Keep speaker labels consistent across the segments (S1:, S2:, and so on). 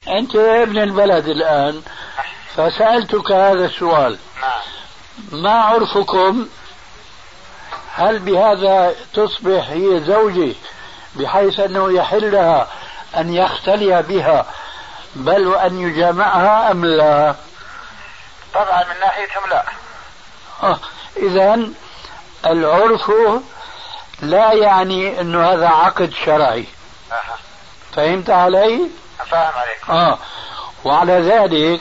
S1: أنت ابن البلد الآن، فسألتك هذا السؤال. ما عرفكم؟ هل بهذا تصبح هي زوجي بحيث أنه يحل لها أن يختلي بها بل وأن يجامعها أم لا؟
S2: طبعا من ناحيتهم لا.
S1: إذن العرف لا يعني أنه هذا عقد شرعي. فهمت علي؟
S2: فاهم عليك.
S1: وعلى ذلك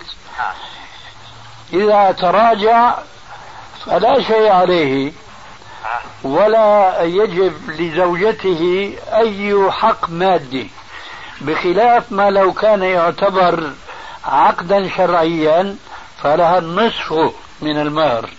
S1: إذا تراجع فلا شيء عليه ولا يجب لزوجته أي حق مادي، بخلاف ما لو كان يعتبر عقدا شرعيا فلها النصف من المهر.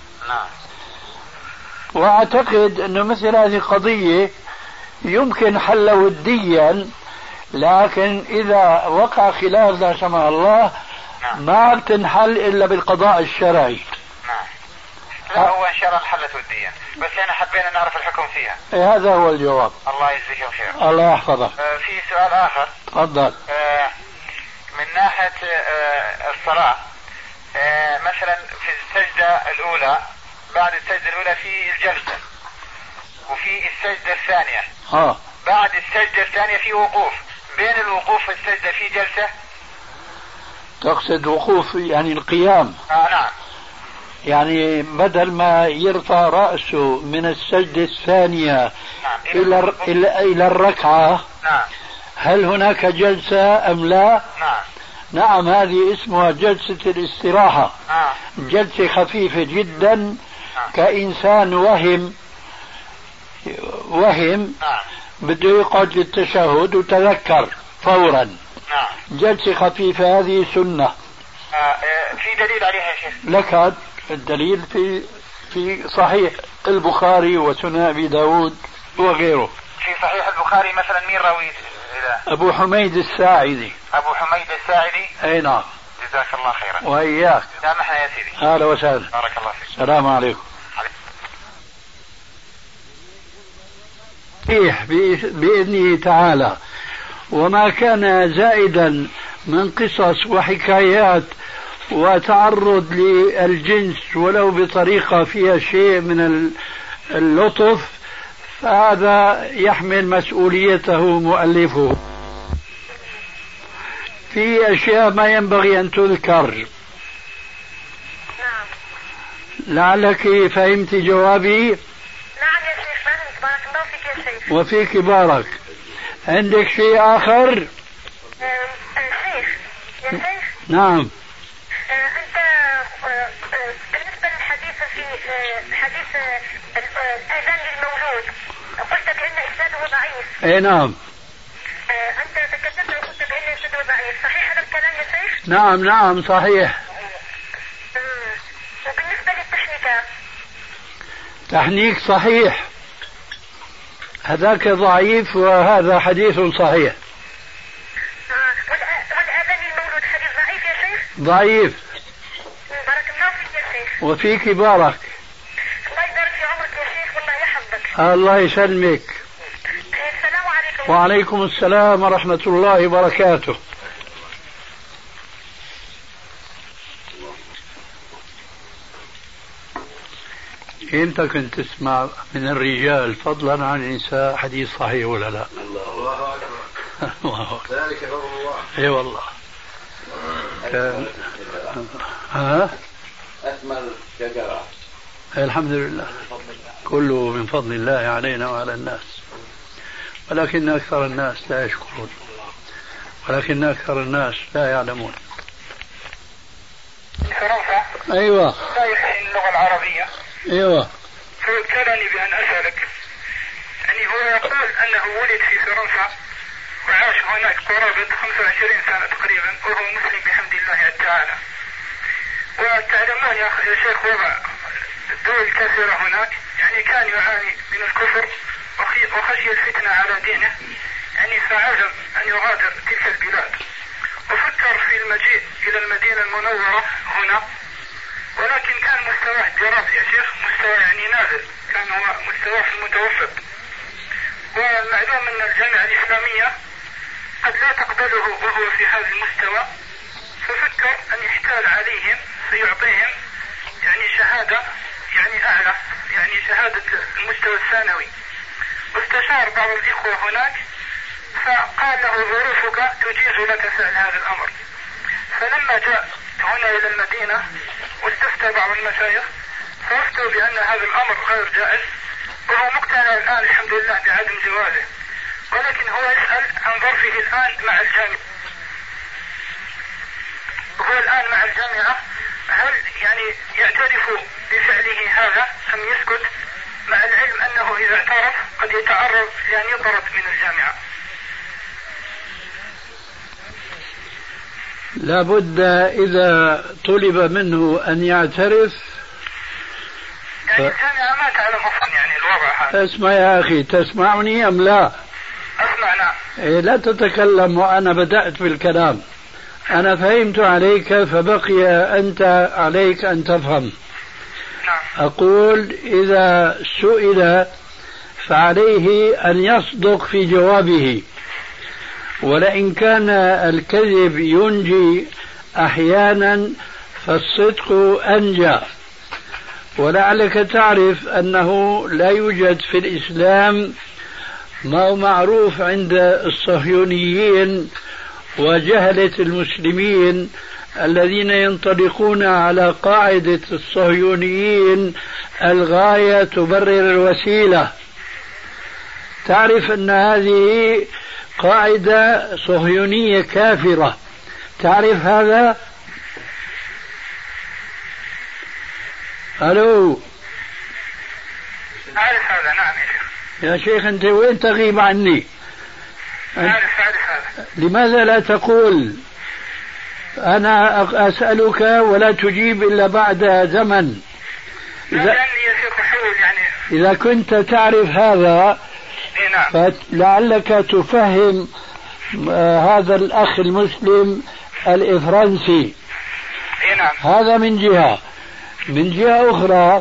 S1: وأعتقد أنه مثل هذه القضية يمكن حل وديا، لكن إذا وقع خلاف لا سمح الله ما بتنحل إلا بالقضاء الشرعي.
S2: لا هو إن شاء الله انحلت وديا، بس أنا حبينا نعرف الحكم فيها.
S1: هذا هو الجواب.
S2: الله يجزيك خير.
S1: الله يحفظك.
S2: في سؤال آخر.
S1: تفضل.
S2: من ناحية الصلاة، مثلا في السجدة الأولى، بعد السجدة الأولى في الجلسة، وفي السجدة الثانية بعد السجدة الثانية في وقوف، بين الوقوف والسجدة في جلسة.
S1: تقصد وقوف يعني القيام؟
S2: نعم.
S1: يعني بدل ما يرفع رأسه من السجدة الثانية إلى الركعة.
S2: نعم.
S1: هل هناك جلسة أم لا؟
S2: نعم.
S1: نعم، هذه اسمها جلسة الاستراحة. جلسة خفيفة جدا. كإنسان وهم بده يقعد للتشهد وتذكر فورا. جلسة خفيفة هذه سنة.
S2: في دليل عليها يا شيخ؟
S1: لك الدليل في صحيح البخاري وسنن أبي داود وغيره.
S2: في صحيح البخاري مثلا مين راوي؟
S1: أبو حميد الساعدي.
S2: أبو حميد الساعدي.
S1: أي نعم.
S2: جزاك الله خيرا.
S1: وإياك.
S2: سامحنا يا سيدي.
S1: أهلا وسهلا.
S2: بارك الله فيك.
S1: السلام عليكم. بإذنه تعالى، وما كان زائدا من قصص وحكايات وتعرض للجنس ولو بطريقة فيها شيء من اللطف فهذا يحمل مسؤوليته مؤلفه. في أشياء ما ينبغي أن تذكر. لعلك فهمت جوابي.
S3: نعم يا شيخ فهمت، بارك الله فيك يا شيخ.
S1: وفيك بارك. عندك شيء آخر؟
S3: شيخ يا شيخ.
S1: نعم.
S3: أنت بالنسبة للحديث في حديث الأذان للمولود قلت بأن إسناده ضعيف.
S1: أي نعم.
S3: أنت تكلمت وقلت بأن إسناده ضعيف، صحيح هذا الكلام يا شيخ؟
S1: نعم صحيح.
S3: وبالنسبة للتحنيكات؟
S1: تحنيك صحيح، هذاك ضعيف وهذا حديث صحيح.
S3: والأذان للمولود حديث ضعيف يا شيخ؟
S1: ضعيف.
S3: بارك الله فيك يا شيخ.
S1: وفيك بارك.
S3: الله يبارك في عمرك يا شيخ والله يحفظك.
S1: الله يسلمك.
S3: السلام عليكم.
S1: وعليكم السلام ورحمة الله وبركاته. انت كنت تسمع من الرجال فضلا عن النساء حديث صحيح ولا لا؟
S4: الله اكبر. ذلك فضل الله.
S1: اي والله.
S4: اثمر شجره.
S1: الحمد لله، كله من فضل الله علينا وعلى الناس، ولكن اكثر الناس لا يشكرون، ولكن اكثر الناس لا يعلمون.
S2: فرنسا.
S1: ايوه.
S2: لا يفهم اللغه العربيه.
S1: ايوه.
S2: فابتلاني بأن أسألك، يعني هو يقول أنه ولد في فرنسا وعاش هناك قرابة 25 سنة تقريبا وهو مسلم بحمد الله تعالى. وتعلمون يا شيخ وضع الدول الكثيرة هناك، يعني كان يعاني من الكفر وخشي الفتنة على دينه، يعني فعزم أن يغادر تلك البلاد وفكر في المجيء إلى المدينة المنورة هنا، ولكن كان مستواه الدراسي يا شيخ مستوى يعني نازل، كان هو مستواه في المتوسط. والمعلوم أن الجامعة الإسلامية قد لا تقبله وهو في هذا المستوى، ففكر أن يحتال عليهم فيعطيهم يعني شهادة يعني أعلى، يعني شهادة المستوى الثانوي. واستشار بعض الإخوة هناك فقال له ظروفك تجيز لك فعل هذا الأمر. فلما جاء هنا إلى المدينة واستفتى بعض المشايخ فافتوا بأن هذا الأمر غير جائز، وهو مقتنع الآن الحمد لله بعدم جوازه، ولكن هو يسأل عن ظرفه الآن مع الجامعة. هو الآن مع الجامعة هل يعني يعترف بفعله هذا أم يسكت، مع العلم أنه إذا اعترف قد يتعرض لأن يطرد من الجامعة؟
S1: لابد إذا طلب منه أن يعترف
S2: يعني الجامعة ما تعلم أصلا يعني الوضع هذا.
S1: اسمع يا أخي، تسمعني أم لا؟
S2: أسمع. نعم.
S1: لا تتكلم وأنا بدأت بالكلام. أنا فهمت عليك، فبقي أنت عليك أن تفهم.
S2: نعم.
S1: أقول إذا سئل فعليه أن يصدق في جوابه، ولئن كان الكذب ينجي أحيانا فالصدق أنجى. ولعلك تعرف أنه لا يوجد في الإسلام ما هو معروف عند الصهيونيين وجهلة المسلمين الذين ينطلقون على قاعدة الصهيونيين الغاية تبرر الوسيلة. تعرف أن هذه قاعدة صهيونية كافرة، تعرف هذا؟ ألو؟
S2: أعرف هذا. نعم
S1: يا شيخ أنت وين تغيب عني؟
S2: أعرف هذا.
S1: لماذا لا تقول أنا أسألك ولا تجيب إلا بعد زمن؟ إذا كنت تعرف هذا فلعلك تفهم هذا الأخ المسلم الإفرنسي. هذا من جهة. من جهة أخرى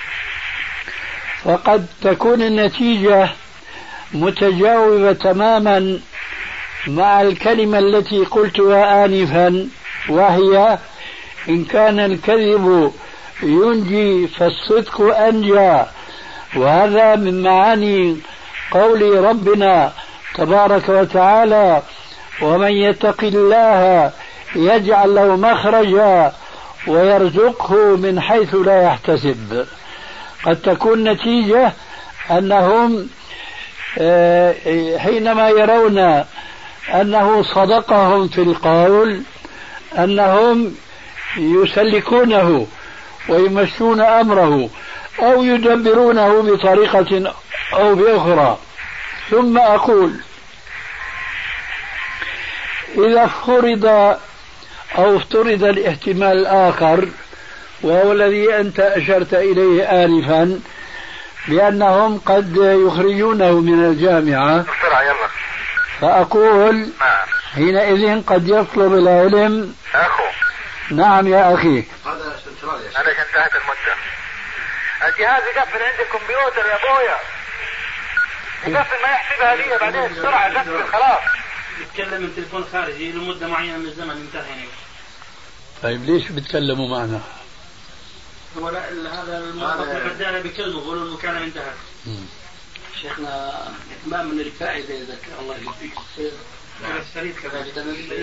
S1: فقد تكون النتيجة متجاوبة تماما مع الكلمة التي قلتها آنفا، وهي إن كان الكذب ينجي فالصدق أنجى. وهذا من معاني قول ربنا تبارك وتعالى: ومن يتق الله يجعل له مخرجا ويرزقه من حيث لا يحتسب. قد تكون نتيجة أنهم حينما يرون أنه صدقهم في القول أنهم يسلكونه ويمشون أمره أو يدبرونه بطريقة أو بأخرى. ثم أقول إذا فرض أو افترض الاحتمال الآخر، وهو الذي أنت أشرت إليه آنفا، بأنهم قد يخرجونه من الجامعة، فأقول حينئذ قد يطلب العلم. نعم يا أخي.
S2: أنا انتهت المدة. الجهاز يقفل عند الكمبيوتر يا أبويا، يقفل ما يحسبها لي بعدين بسرعة يقفل خلاص.
S5: يتكلم من تليفون خارجي لمدة معينة من الزمن انتهى.
S1: طيب ليش بتكلموا معنا؟
S5: هو هذا الموظف البدالة بكلمه يقولوا المكالمة انتهت.
S6: شيخنا ما من الفائدة إذا كان الله يهديك الخير
S5: السرير كذلك.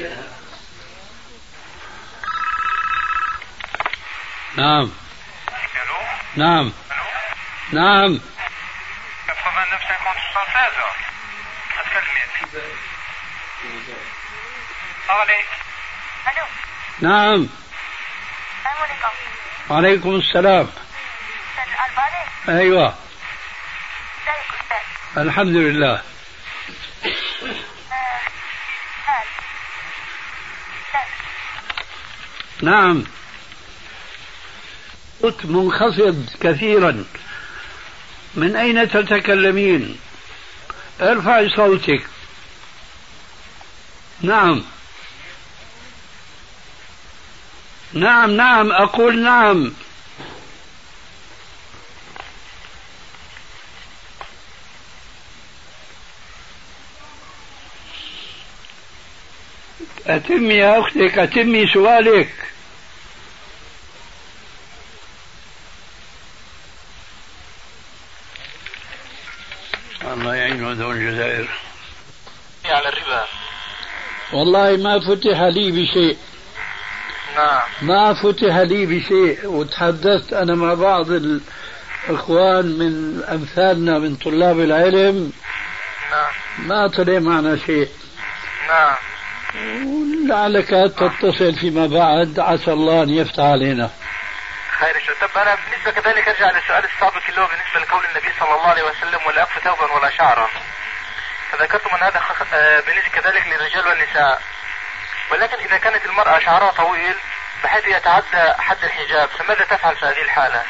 S1: نعم نعم نعم. نعم. وعليكم السلام. أيوة. الحمد لله. نعم. صوت منخفض كثيرا. من أين تتكلمين؟ ارفعي صوتك. نعم نعم نعم أقول نعم. أتمي يا أختك، أتمي سؤالك. الله يعين دول الجزائر.
S2: على الربا
S1: والله ما فتح لي بشيء.
S2: نعم.
S1: ما فتح لي بشيء، وتحدثت أنا مع بعض الإخوان من أمثالنا من طلاب العلم.
S2: نعم.
S1: ما طلع معنا شيء.
S2: نعم.
S1: ولعلك تتصل فيما بعد، عسى الله أن يفتح علينا.
S2: خير شو. طب أنا بالنسبة كذلك أرجع للسؤال السابق اللي هو بالنسبة لقول النبي صلى الله عليه وسلم ولا أقف ثوبا ولا شعرا، فذكرتم أن هذا بالنسبة كذلك للرجال والنساء، ولكن إذا كانت المرأة شعرها طويل بحيث يتعدى حد الحجاب فماذا تفعل في هذه الحالة؟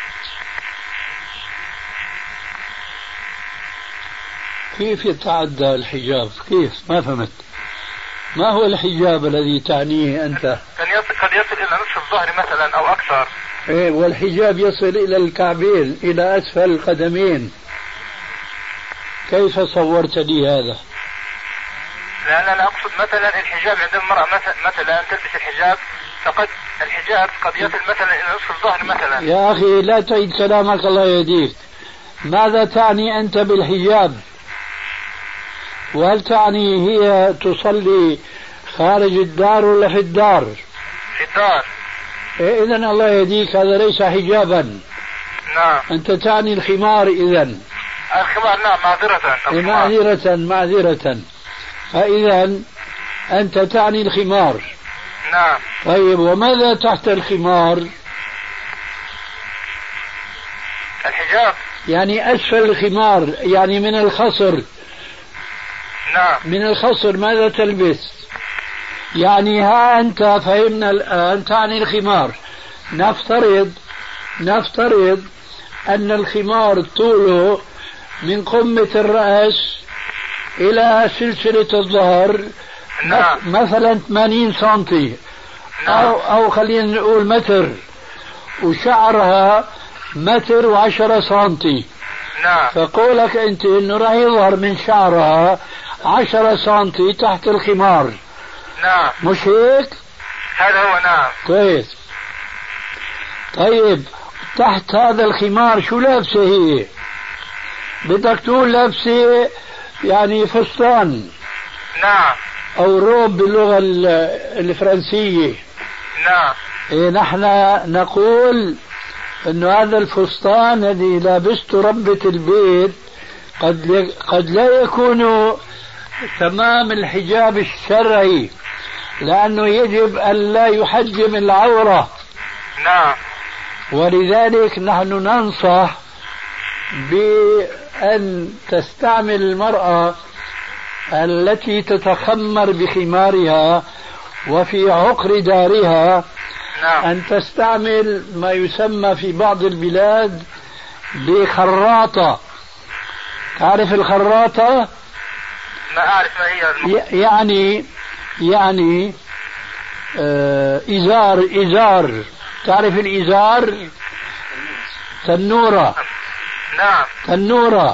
S1: كيف يتعدى الحجاب؟ كيف؟ ما فهمت. ما هو الحجاب الذي تعنيه أنت؟
S2: قد يصل إلى نصف الظهر مثلا أو أكثر.
S1: إيه، والحجاب يصل إلى الكعبين، إلى أسفل القدمين. كيف صورت لي هذا؟
S2: لأن أنا أقصد مثلا الحجاب عند المرأة مثلا تلبس الحجاب، فقد الحجاب قد يصل مثلا إلى نصف الظهر مثلا.
S1: يا أخي لا تعيد كلامك الله يهديك. ماذا تعني أنت بالحجاب؟ وهل تعني هي تصلي خارج الدار ولا في الدار؟
S2: في الدار.
S1: إيه، إذن الله يهديك هذا ليس حجابا.
S2: نعم.
S1: أنت تعني الخمار إذن.
S2: الخمار نعم، معذرة.
S1: معذرة. فإذا أنت تعني الخمار.
S2: نعم.
S1: طيب، وماذا تحت الخمار؟
S2: الحجاب.
S1: يعني أسفل الخمار، يعني من الخصر.
S2: نعم.
S1: من الخصر ماذا تلبس؟ يعني ها أنت فهمنا الآن تعني الخمار. نفترض أن الخمار طوله من قمة الرأس إلى سلسلة الظهر.
S2: نعم.
S1: مثلا 80 سنتي.
S2: نعم.
S1: أو خلينا نقول متر، وشعرها 1.10 سنتي.
S2: نعم.
S1: فقولك أنت إنه راح يظهر من شعرها 10 سنتي تحت الخمار.
S2: نعم.
S1: مش هيك؟
S2: هذا هو. نعم.
S1: كويس. طيب، تحت هذا الخمار شو لابسة هي؟ بدك تقول لابسة يعني فستان.
S2: نعم.
S1: أو روب باللغة الفرنسية.
S2: نعم.
S1: إيه، نحن نقول إنه هذا الفستان الذي لابسته ربة البيت قد لا يكون تمام الحجاب الشرعي، لأنه يجب أن لا يحجم العورة.
S2: نعم.
S1: ولذلك نحن ننصح بأن تستعمل المرأة التي تتخمر بخمارها وفي عقر دارها.
S2: نعم.
S1: أن تستعمل ما يسمى في بعض البلاد بخراطة. تعرف الخراطة؟
S2: ما أعرف ما هي.
S1: يعني إزار. تعرف الإزار؟ تنورة.
S2: نعم.
S1: تنورة.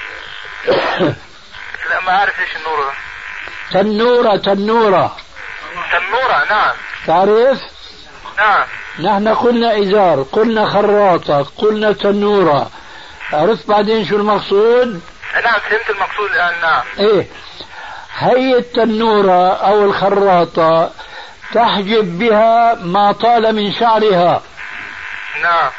S2: لا ما أعرف إيش النورة.
S1: تنورة.
S2: نعم.
S1: تعرف؟
S2: نعم.
S1: نحن قلنا إزار، قلنا خراطة، قلنا تنورة. عرفت بعدين شو المقصود؟
S2: نعم فهمت المقصود الآن. نعم.
S1: إيه، هي التنورة أو الخراطة تحجب بها ما طال من شعرها.
S2: نعم.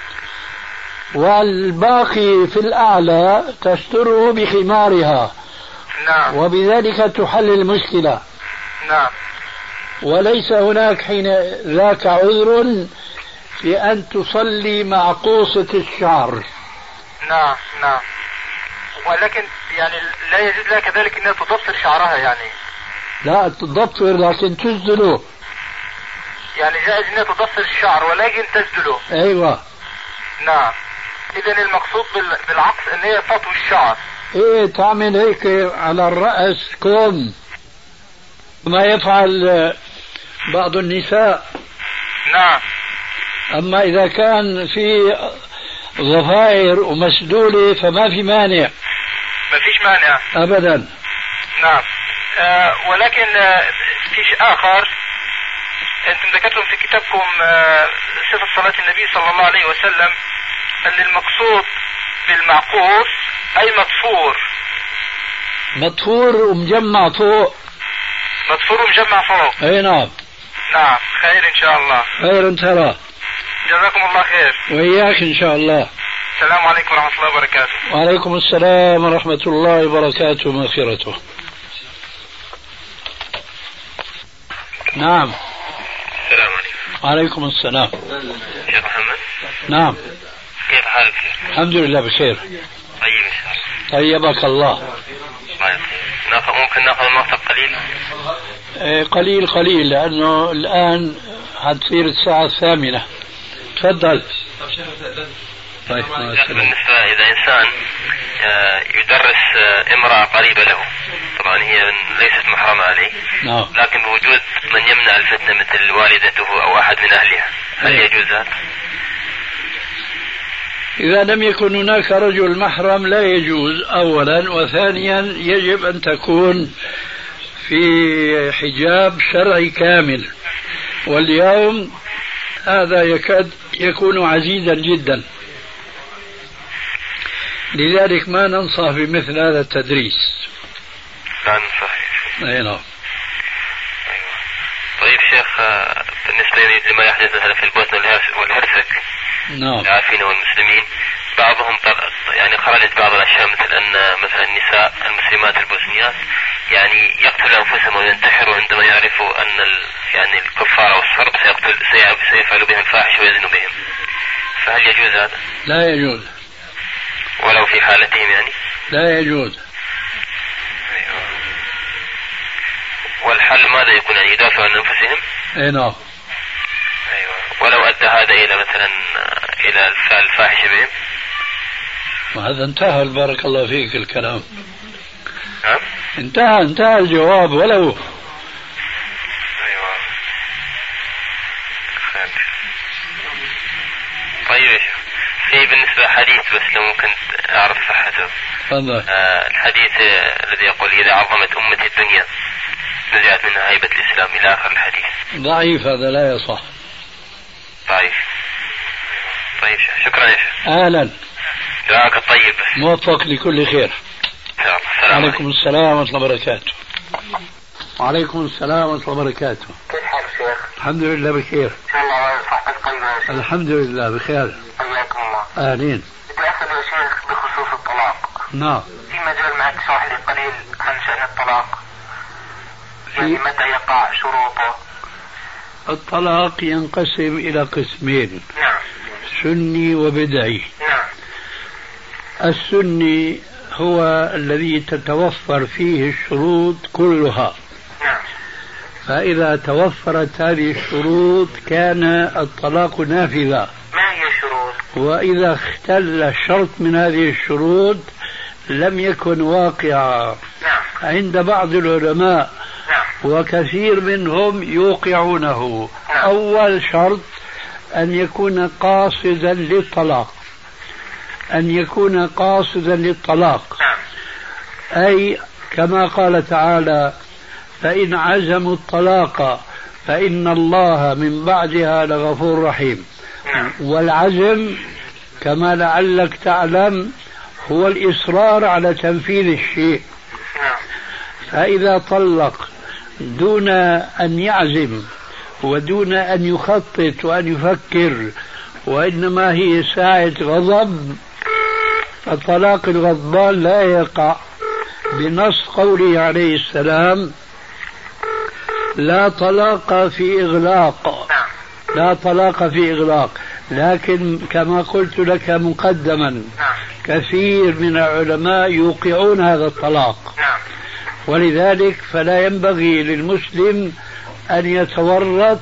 S1: والباقي في الأعلى تستره بخمارها.
S2: نعم.
S1: وبذلك تحل المشكلة.
S2: نعم.
S1: وليس هناك حين ذاك عذر في أن تصلي مع قوصة الشعر.
S2: نعم. نعم. ولكن يعني لا يجوز لها كذلك أنها تضفر شعرها يعني.
S1: لا تضفر لكن تسدله.
S2: يعني جائز أنها تضفر الشعر ولكن تسدله.
S1: أيوة.
S2: نعم. إذن المقصود بالعقص أن هي تطوي الشعر.
S1: إيه، تعمل هيك على الرأس كوم ما يفعل بعض النساء.
S2: نعم.
S1: أما إذا كان في ضفائر ومسدولة فما في مانع.
S2: ما فيش مانع
S1: أبدا.
S2: نعم. ولكن في شيء آخر، أنتم ذكرتم في كتابكم صفة صلاة النبي صلى الله عليه وسلم أن المقصود بالمعقوس أي مطفور.
S1: مطفور ومجمع فوق.
S2: مطفور ومجمع فوق.
S1: أي نعم.
S2: نعم، خير إن شاء الله.
S1: خير ترى.
S2: جزاكم الله خير.
S1: وإياك إن شاء الله.
S2: السلام عليكم ورحمة الله وبركاته.
S1: وعليكم السلام ورحمة الله وبركاته مغفرته. نعم.
S2: السلام عليكم.
S1: وعليكم السلام.
S2: شيخ محمد.
S1: نعم.
S2: كيف حالك شيخ؟
S1: الحمد لله بخير.
S2: طيب إن شاء الله.
S1: طيبك الله.
S2: ممكن ناخذ المقطع قليل؟
S1: قليل قليل لأنه الآن حتصير الساعة 8. تفضل. طيب.
S2: بالنسبة إذا إنسان يدرس امرأة قريبة له، طبعا هي ليست محرمة عليه،
S1: نعم،
S2: لكن بوجود من يمنع الفتنة مثل والدته أو أحد من أهلها، هل يجوز هذا؟
S1: إذا لم يكن هناك رجل محرم لا يجوز أولا، وثانيا يجب أن تكون في حجاب شرعي كامل، واليوم هذا يكاد يكون عزيزا جدا، لذلك ما ننصح بمثل هذا التدريس.
S2: لا ننصح.
S1: أي نعم.
S2: طيب شيخ، بالنسبة لما يحدث هذا في البوسنة والهرسك،
S1: نعم،
S2: العافين والمسلمين، بعضهم يعني خرجت بعض الأشياء مثل أن مثلا النساء المسلمات البوسنيات يعني يقتلوا أنفسهم وينتحروا عندما يعرفوا أن يعني الكفار والصرب سيفعلوا بهم الفاحش ويزنوا بهم، فهل يجوز هذا؟
S1: لا يجوز.
S2: ولو في حالتهم يعني؟
S1: لا يجوز.
S2: أيوة. والحل ماذا يكون؟ يعني يدافعوا عن أنفسهم؟
S1: أي نعم.
S2: أيوة. ولو أدى هذا إلى مثلا إلى الفعل الفاحش بهم؟
S1: وهذا انتهى، بارك الله فيك الكلام.
S2: نعم.
S1: انتهى الجواب ولو.
S2: أيوة. خير. طيب في بالنسبة حديث بس لو ممكن أعرف صحته.
S1: تفضل.
S2: الحديث الذي يقول إذا عظمت أمتي الدنيا نزعت منها هيبة الإسلام إلى آخر الحديث.
S1: ضعيف، هذا لا يصح.
S2: ضعيف. طيب شكرا يا شيخ.
S1: أهلا.
S2: دعاك الطيب.
S1: موفق لكل خير.
S2: عليكم
S1: السلام ورحمة الله وبركاته. وعليكم السلام ورحمة الله وبركاته.
S2: كيف حالك شيخ؟
S1: الحمد لله بخير.
S2: إن شاء الله صحتك طيبة.
S1: الحمد لله بخير.
S2: حياكم الله.
S1: أهلين.
S2: بدي أسأل يا شيخ بخصوص الطلاق.
S1: نعم.
S2: في مجال معك تشرح لي قليل عن شأن الطلاق؟ يعني متى يقع شروطه؟
S1: الطلاق ينقسم إلى قسمين.
S2: نعم.
S1: سني وبدعي.
S2: نعم.
S1: السني هو الذي تتوفر فيه الشروط كلها.
S2: نعم.
S1: فإذا توفرت هذه الشروط كان الطلاق نافذا.
S2: ما هي الشروط؟
S1: وإذا اختل شرط من هذه الشروط لم يكن واقعا.
S2: نعم.
S1: عند بعض العلماء.
S2: نعم.
S1: وكثير منهم يوقعونه.
S2: نعم.
S1: أول شرط أن يكون قاصدا للطلاق. أن يكون قاصدا للطلاق.
S2: نعم.
S1: أي كما قال تعالى: فإن عزموا الطلاق فإن الله من بعدها لغفور رحيم.
S2: نعم.
S1: والعزم كما لعلك تعلم هو الإصرار على تنفيذ الشيء.
S2: نعم.
S1: فإذا طلق دون أن يعزم ودون أن يخطط وأن يفكر، وإنما هي ساعة غضب، فالطلاق الغضبان لا يقع بنص قوله عليه السلام: لا طلاق في إغلاق. لا طلاق في إغلاق. لكن كما قلت لك مقدما كثير من العلماء يوقعون هذا الطلاق، ولذلك فلا ينبغي للمسلم أن يتورط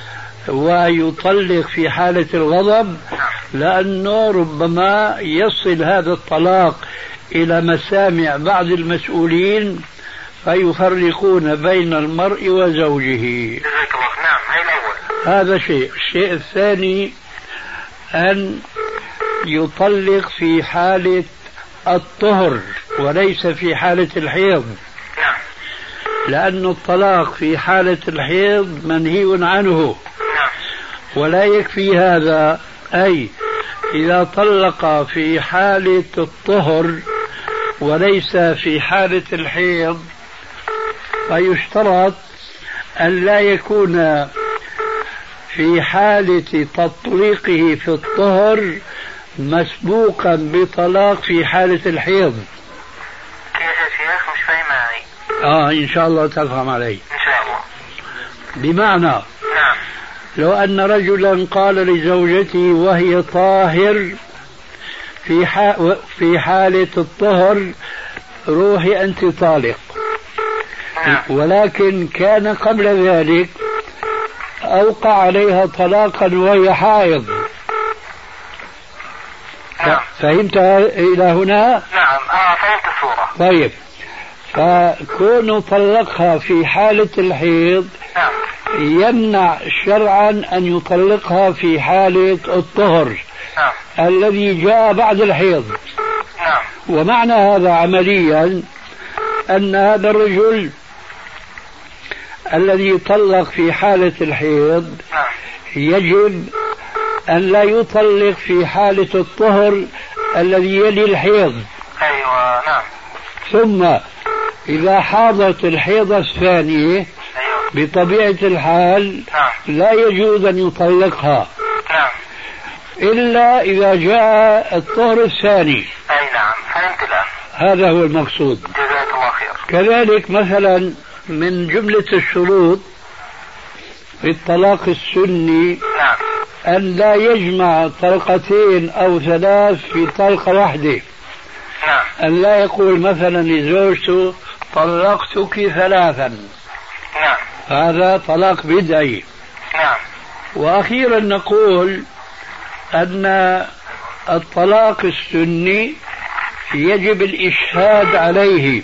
S1: ويطلق في حالة الغضب، لأنه ربما يصل هذا الطلاق إلى مسامع بعض المسؤولين فيفرقون بين المرء وزوجه. هذا شيء. الشيء الثاني أن يطلق في حالة الطهر وليس في حالة الحيض، لأن الطلاق في حالة الحيض منهي عنه، ولا يكفي هذا، أي إذا طلق في حالة الطهر وليس في حالة الحيض فيشترط أن لا يكون في حالة تطليقه في الطهر مسبوقا بطلاق في حالة الحيض.
S2: كيف يا شيخ؟ مش فاهم معي.
S1: إن شاء الله تفهم علي.
S2: إن شاء الله.
S1: بمعنى
S2: نعم.
S1: لو أن رجلا قال لزوجته وهي طاهر في حالة الطهر روحي أنت طالق، ولكن كان قبل ذلك أوقع عليها طلاقا وهي حائض. فهمت إلى هنا؟
S2: نعم فهمت الصورة.
S1: طيب، فكون طلقها في حالة الحيض يمنع شرعا أن يطلقها في حالة الطهر الذي جاء بعد الحيض. ومعنى هذا عمليا أن هذا الرجل الذي طلق في حالة الحيض يجب أن لا يطلق في حالة الطهر الذي يلي الحيض.
S2: أيوة نعم.
S1: ثم إذا حاضت الحيضة الثانية بطبيعة الحال لا يجوز أن يطلقها إلا إذا جاء الطهر الثاني.
S2: أي نعم فهمت الآن.
S1: هذا هو المقصود.
S2: جزاك الله خير.
S1: كذلك مثلا من جملة الشروط في الطلاق السني أن لا يجمع طلقتين أو ثلاث في طلقة واحدة. أن لا يقول مثلا لزوجته طلقتك ثلاثا. هذا طلاق بدعي. وأخيرا نقول أن الطلاق السني يجب الإشهاد عليه.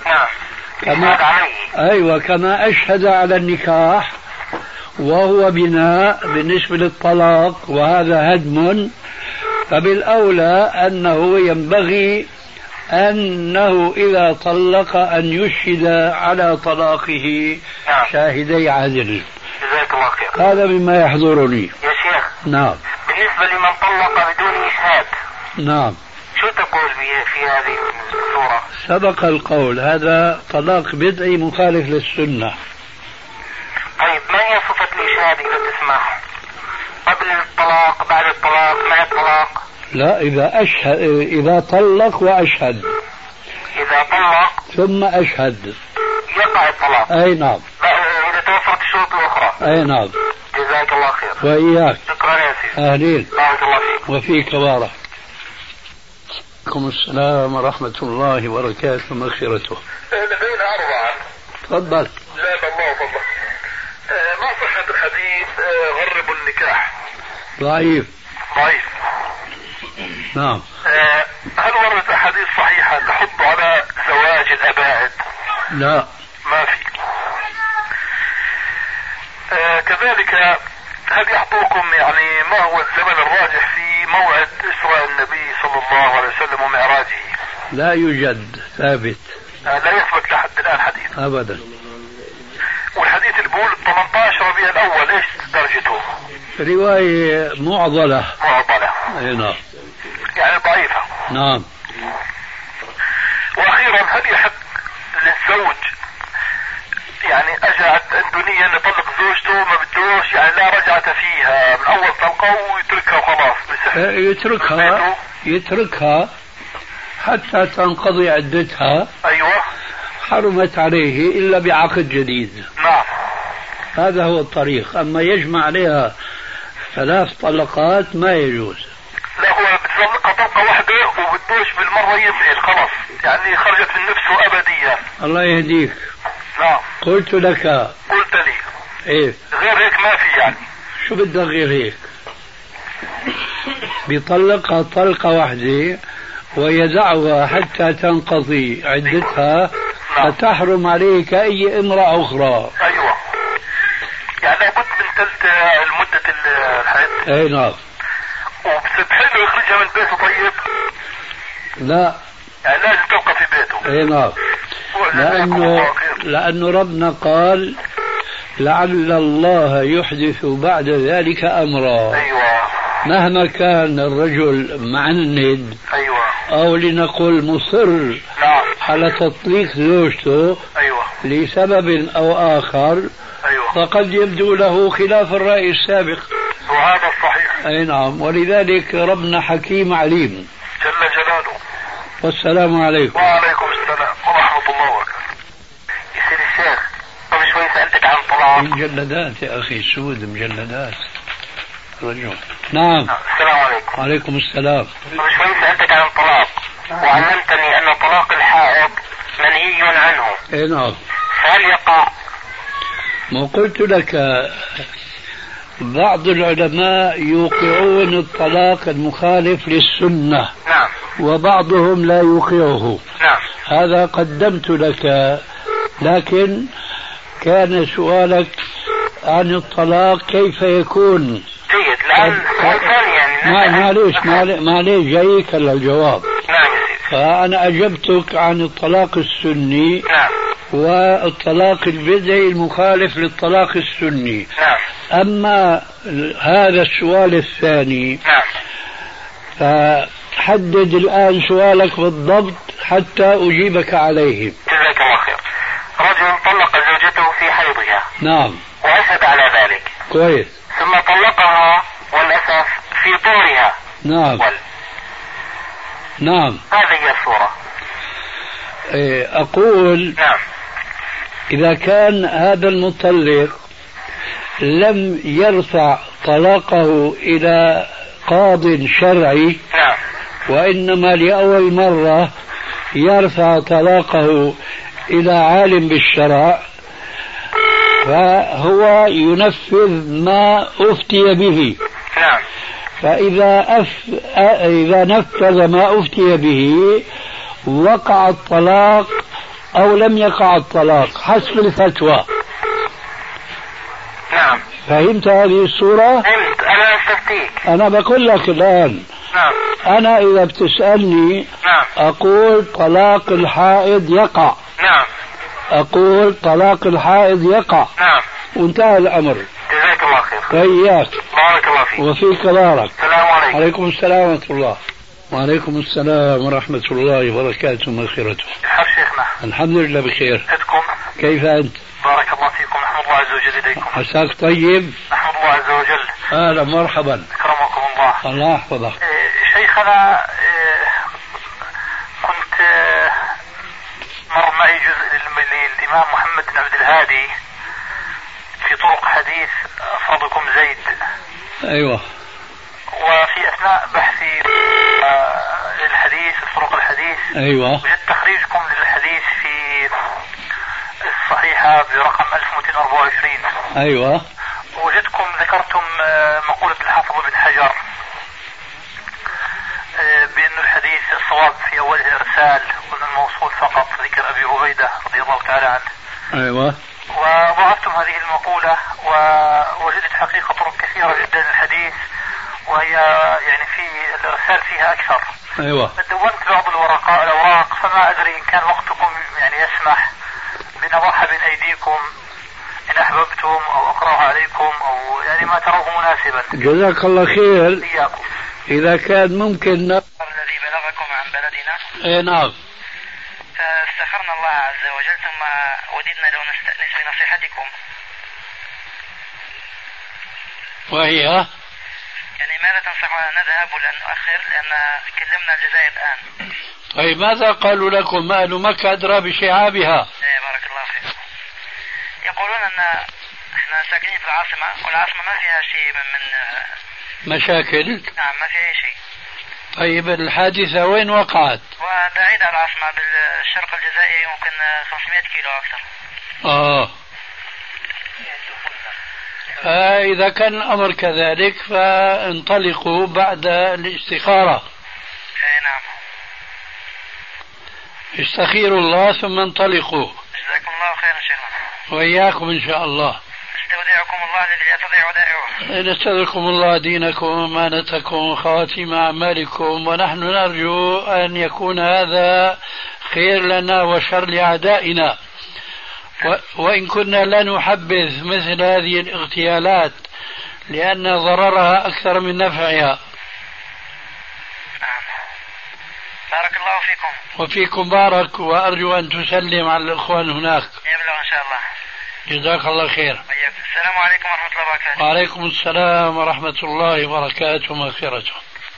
S1: كما أشهد على النكاح وهو بناء بالنسبة للطلاق وهذا هدم، فبالأولى أنه ينبغي أنه إذا طلق أن يشهد على طلاقه شاهدي عدل.
S2: جزاك الله خير.
S1: هذا مما يحضرني
S2: يا شيخ.
S1: نعم.
S2: بالنسبة لمن طلق بدون إشهاد
S1: نعم
S2: شو تقول في هذه الصورة؟
S1: سبق القول هذا طلاق بدعي مخالف للسنة.
S2: طيب ما هي صفة الإشهاد إذا تسمح؟ قبل الطلاق، بعد الطلاق، مع الطلاق؟
S1: لا، إذا طلق وأشهد.
S2: إذا طلق
S1: ثم أشهد
S2: يقع الطلاق.
S1: أي نعم.
S2: إذا توفرت الشروط الأخرى.
S1: أي نعم.
S2: جزاك الله خير.
S1: وإياك.
S2: شكرا يا سيدي.
S1: أهلين.
S2: بارك الله فيك.
S1: وفيك بارك. عليكم السلام ورحمة الله وبركاته ومغفرته.
S2: لدينا أربعة.
S1: تفضل.
S2: جزاك الله فضلك. ما صحة الحديث غربوا النكاح؟
S1: ضعيف. نعم.
S2: هل وردت أحاديث صحيحة تحض على زواج الأباعد؟
S1: لا
S2: ما في. كذلك هل يعطوكم يعني ما هو الزمن الراجح في موعد إسراء النبي صلى الله عليه وسلم ومعراجه؟
S1: لا يوجد ثابت.
S2: لا يثبت لحد الآن حديث
S1: أبدا.
S2: والحديث اللي بيقول 18 ربيع الأول ايش درجته؟
S1: رواية معضلة.
S2: اي
S1: نعم.
S2: يعني ضعيفة.
S1: نعم.
S2: وأخيرا هل يحق للزوج يعني أجا عنده نية أن يطلق زوجته ما بدوش يعني لا رجعة فيها من أول طلقة ويتركها وخلاص؟
S1: يتركها حتى تنقضي عدتها.
S2: أيوة.
S1: حرمت عليه إلا بعقد جديد.
S2: نعم.
S1: هذا هو الطريق. أما يجمع عليها 3 طلقات ما يجوز.
S2: لا هو بتطلقها طلقة واحدة وبدوش بالمرة يمهل خلاص يعني خرجت من نفسه أبدية.
S1: الله يهديك.
S2: نعم.
S1: قلت لك.
S2: قلت لي.
S1: إيه.
S2: غير هيك ما في يعني.
S1: شو بدك غير هيك؟ بيطلقها طلقة واحدة ويدعها حتى تنقضي عدتها.
S2: نعم.
S1: فتحرم عليك أي امرأة أخرى.
S2: أيوة. يعني لابد من ثلث المدة الحياة.
S1: أي نعم.
S2: وبتحله يخرجها من بيته طيب؟
S1: لا.
S2: يعني لازم تبقى في بيته.
S1: أي نعم. لأن ربنا قال لعل الله يحدث بعد ذلك أمرا.
S2: أيوة.
S1: مهما كان الرجل معند،
S2: أيوة،
S1: أو لنقل مصر،
S2: نعم،
S1: على تطليق زوجته،
S2: أيوة،
S1: لسبب أو آخر،
S2: أيوة،
S1: فقد يبدو له خلاف الرأي السابق.
S2: وهذا الصحيح.
S1: أي نعم، ولذلك ربنا حكيم عليم
S2: جل جلاله.
S1: والسلام عليكم.
S2: وعليكم السلام ورحمة الله وبركاته. يصير الشيخ قبل شوي سألتك عن الطلاق.
S1: مجلدات يا أخي، سود مجلدات رجل. نعم.
S2: السلام عليكم.
S1: وعليكم السلام.
S2: قبل شوي سألتك عن الطلاق وعلمتني أن طلاق الحائض منهي عنه.
S1: اي نعم.
S2: فهل يقع؟
S1: ما قلت لك بعض العلماء يوقعون الطلاق المخالف للسنة،
S2: نعم،
S1: وبعضهم لا يوقعه.
S2: نعم،
S1: هذا قدمت لك، لكن كان سؤالك عن الطلاق كيف يكون.
S2: جيد. الآن سؤال ثاني يعني.
S1: معليش جايك هلا الجواب.
S2: نعم يا سيدي.
S1: فأنا أجبتك عن الطلاق السني،
S2: نعم،
S1: والطلاق البدعي المخالف للطلاق السني.
S2: نعم.
S1: أما هذا السؤال الثاني،
S2: نعم،
S1: فحدد الآن سؤالك بالضبط حتى أجيبك عليه.
S2: جزاك الله خير. رجل طلق زوجته في حيضها.
S1: نعم.
S2: وأشهد على ذلك.
S1: كويس.
S2: ثم طلقها والأسف في طورها.
S1: نعم. نعم.
S2: هذه هي الصورة.
S1: أقول
S2: نعم.
S1: إذا كان هذا المطلق لم يرفع طلاقه إلى قاض شرعي،
S2: نعم،
S1: وإنما لأول مرة يرفع طلاقه إلى عالم بالشرع، فهو ينفذ ما أفتي به.
S2: نعم.
S1: إذا نفذ ما أفتي به وقع الطلاق أو لم يقع الطلاق حسب الفتوى.
S2: نعم.
S1: فهمت هذه الصورة؟
S2: فهمت. أنا أستفتيك.
S1: أنا بقول لك الآن.
S2: نعم.
S1: أنا إذا بتسألني،
S2: نعم،
S1: أقول طلاق الحائض يقع.
S2: نعم.
S1: أقول طلاق الحائض يقع.
S2: نعم.
S1: وانتهى الأمر.
S2: جزاك الله خير.
S1: وإياك.
S2: بارك الله فيك.
S1: وفيك بارك.
S2: السلام عليكم.
S1: عليكم السلام ورحمة الله. وعليكم السلام ورحمة الله وبركاته ومغفرته.
S2: كيف شيخنا؟
S1: الحمد لله بخير.
S2: أدكم؟
S1: كيف أنت؟
S2: بارك الله فيكم. نحمد الله عز وجل إليكم.
S1: عساك طيب؟
S2: نحمد الله عز وجل.
S1: أهلا مرحبا.
S2: أكرمكم الله.
S1: الله يحفظك.
S2: شيخنا، كنت مر معي جزء للإمام محمد بن عبد الهادي في طرق حديث أفرادكم زيد.
S1: أيوة.
S2: وفي أثناء بحثي للحديث في طرق الحديث،
S1: أيوة،
S2: وجدت تخريجكم للحديث في الصحيحة برقم 1224.
S1: أيوة.
S2: وجدتكم ذكرتم مقولة الحافظ بن حجر بأن الحديث الصواب في أوله إرسال، وأن الموصول فقط ذكر أبي عبيدة رضي الله تعالى عنه.
S1: أيوة.
S2: وضعفتم هذه المقولة، ووجدت حقيقة طرق كثيرة جدا للحديث، وهي يعني في الإرسال فيها أكثر.
S1: أيوة.
S2: دونت بعض الأوراق، فما أدري إن كان وقتكم يعني يسمح بأن أضعها بين أيديكم إن أحببتم، أو أقرأها عليكم، أو يعني ما تروه مناسبا.
S1: جزاك الله خير.
S2: إياكم.
S1: إذا كان ممكن
S2: الذي بلغكم عن بلدنا.
S1: إيه نعم.
S2: فاستخرنا الله عز وجل، ثم وددنا لو نستأنس بنصيحتكم.
S1: وهي
S2: يعني ماذا تنصحنا نذهب ولا نؤخر، لأن كلمنا الجزائر الآن.
S1: طيب ماذا قالوا لكم؟ أهل مكة أدرى بشعابها.
S2: إيه بارك الله فيكم. يقولون أن احنا ساكنين في العاصمة، والعاصمة ما فيها شيء من
S1: مشاكل.
S2: نعم، ما فيها شيء.
S1: طيب الحادثة وين وقعت؟
S2: وبعيد عن العاصمة بالشرق الجزائري، ممكن 500 كيلو أكثر.
S1: إذا كان الأمر كذلك فانطلقوا بعد الاستخارة.
S2: نعم.
S1: استخيروا الله ثم انطلقوا.
S2: جزاكم الله خيرا شيخنا.
S1: وإياكم إن شاء الله.
S2: استودعكم الله الذي لا تضيع ودائعه.
S1: نستودعكم الله دينكم وأمانتكم وخواتيم أعمالكم، ونحن نرجو أن يكون هذا خير لنا وشر لأعدائنا. وإن كنا لا نحبذ مثل هذه الاغتيالات لأن ضررها أكثر من نفعها.
S2: بارك الله فيكم.
S1: وفيكم بارك، وأرجو أن تسلم على الإخوان هناك.
S2: يبلغ إن شاء الله.
S1: جزاك الله خير.
S2: السلام عليكم ورحمة الله وبركاته.
S1: وعليكم السلام ورحمة الله وبركاته ومغفرته.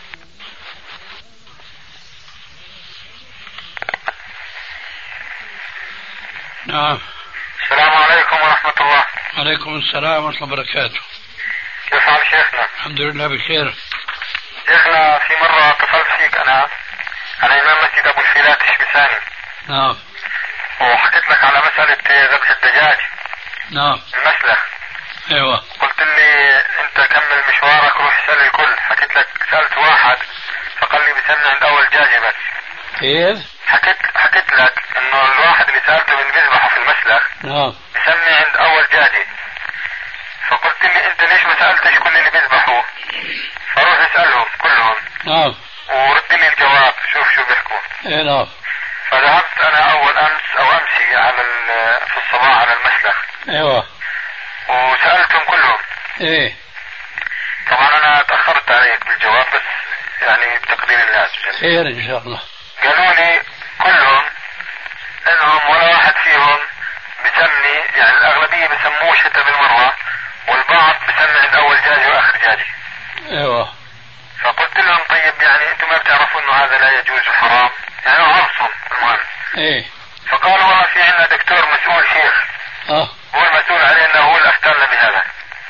S1: نعم.
S2: السلام عليكم ورحمة الله.
S1: وعليكم السلام ورحمة الله وبركاته.
S2: كيف حال شيخنا؟
S1: الحمد لله بخير.
S2: شيخنا في مرة اتصلت فيك أنا إمام مسجد أبو الفيلات الشبساني.
S1: نعم.
S2: وحكيت لك على مسألة ذبح الدجاج.
S1: نعم.
S2: المسلخ.
S1: ايوه.
S2: قلت لي أنت كمل مشوارك روح سأل الكل. حكيت لك سألت واحد فقال لي بسمي عند أول دجاجة بس.
S1: كيف؟
S2: حكيت لك إنه الواحد اللي سألته من بيذبحه في المسلخ.
S1: نعم.
S2: بسمي عند أول دجاجة. فقلت لي أنت ليش ما سألتش كل اللي بيذبحوا؟ فروح اسألهم كلهم.
S1: نعم.
S2: ورد لي الجواب شوف بيحكوا.
S1: ايه نعم.
S2: فذهبت انا اول امس او امسي في الصباح على المسلخ.
S1: ايوه.
S2: وسألتهم كلهم.
S1: ايه.
S2: طبعا انا تأخرت عليك بالجواب بس يعني بتقدير الله عز وجل.
S1: خير ان شاء الله.
S2: قالوا لي كلهم انهم ولا واحد فيهم بسمي، يعني الاغلبية بسموه شتى بالمرة والبعض بسمي عند اول جاجي واخر جاجي.
S1: ايوه.
S2: فقلت لهم طيب يعني انتم ما بتعرفوا انه هذا لا يجوز وحرام، يعني عرصهم المهم.
S1: ايه.
S2: فقالوا والله في عندنا دكتور مسؤول شيخ هو المسؤول علينا، هو اللي افتانا بهذا.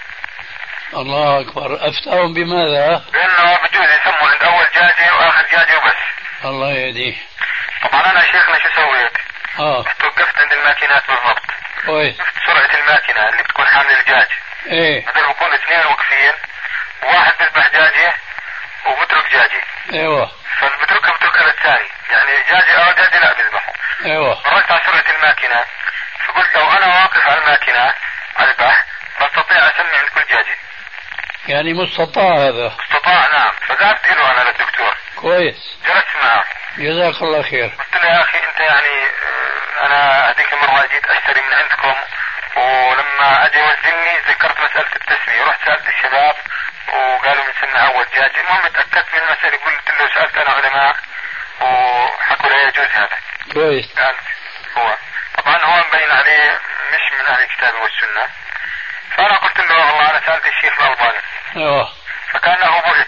S1: الله اكبر. افتاهم بماذا؟
S2: بانه بجوز يسموا عند اول جاجي واخر جاجي وبس.
S1: الله يهديه.
S2: طبعا انا شيخنا شو سويت؟ توقفت عند الماكينات بالضبط.
S1: كويس.
S2: شفت سرعة الماكينة اللي بتكون حامل الدجاج.
S1: ايه.
S2: هذول بكون اثنين واقفين، وواحد بيذبح دجاجة وبترك دجاجة.
S1: ايوه.
S2: بتركها للثاني، يعني دجاجة لا بيذبحوا.
S1: ايوه.
S2: مررت على سرعة الماكينة فقلت لو انا واقف على الماكينة اذبح بستطيع اسمي عند كل دجاجة.
S1: يعني مستطاع هذا؟
S2: مستطاع نعم. فذهبت له انا للدكتور.
S1: كويس.
S2: جلست معه.
S1: جزاك الله خير.
S2: قلت له يا اخي انت يعني انا هذيك المرة جيت اشتري من عندكم، ولما اجي يوزني ذكرت مسألة التسمية، رحت سألت الشباب وقالوا بنسمي اول دجاج. المهم اتأكدت من المسألة، قلت له سألت انا علماء وحكوا لا يجوز هذا.
S1: كويس.
S2: هو طبعا هو مبين عليه مش من اهل الكتاب والسنة. فانا قلت له والله انا سألت الشيخ الألباني.
S1: ايوه.
S2: فكانه بهت.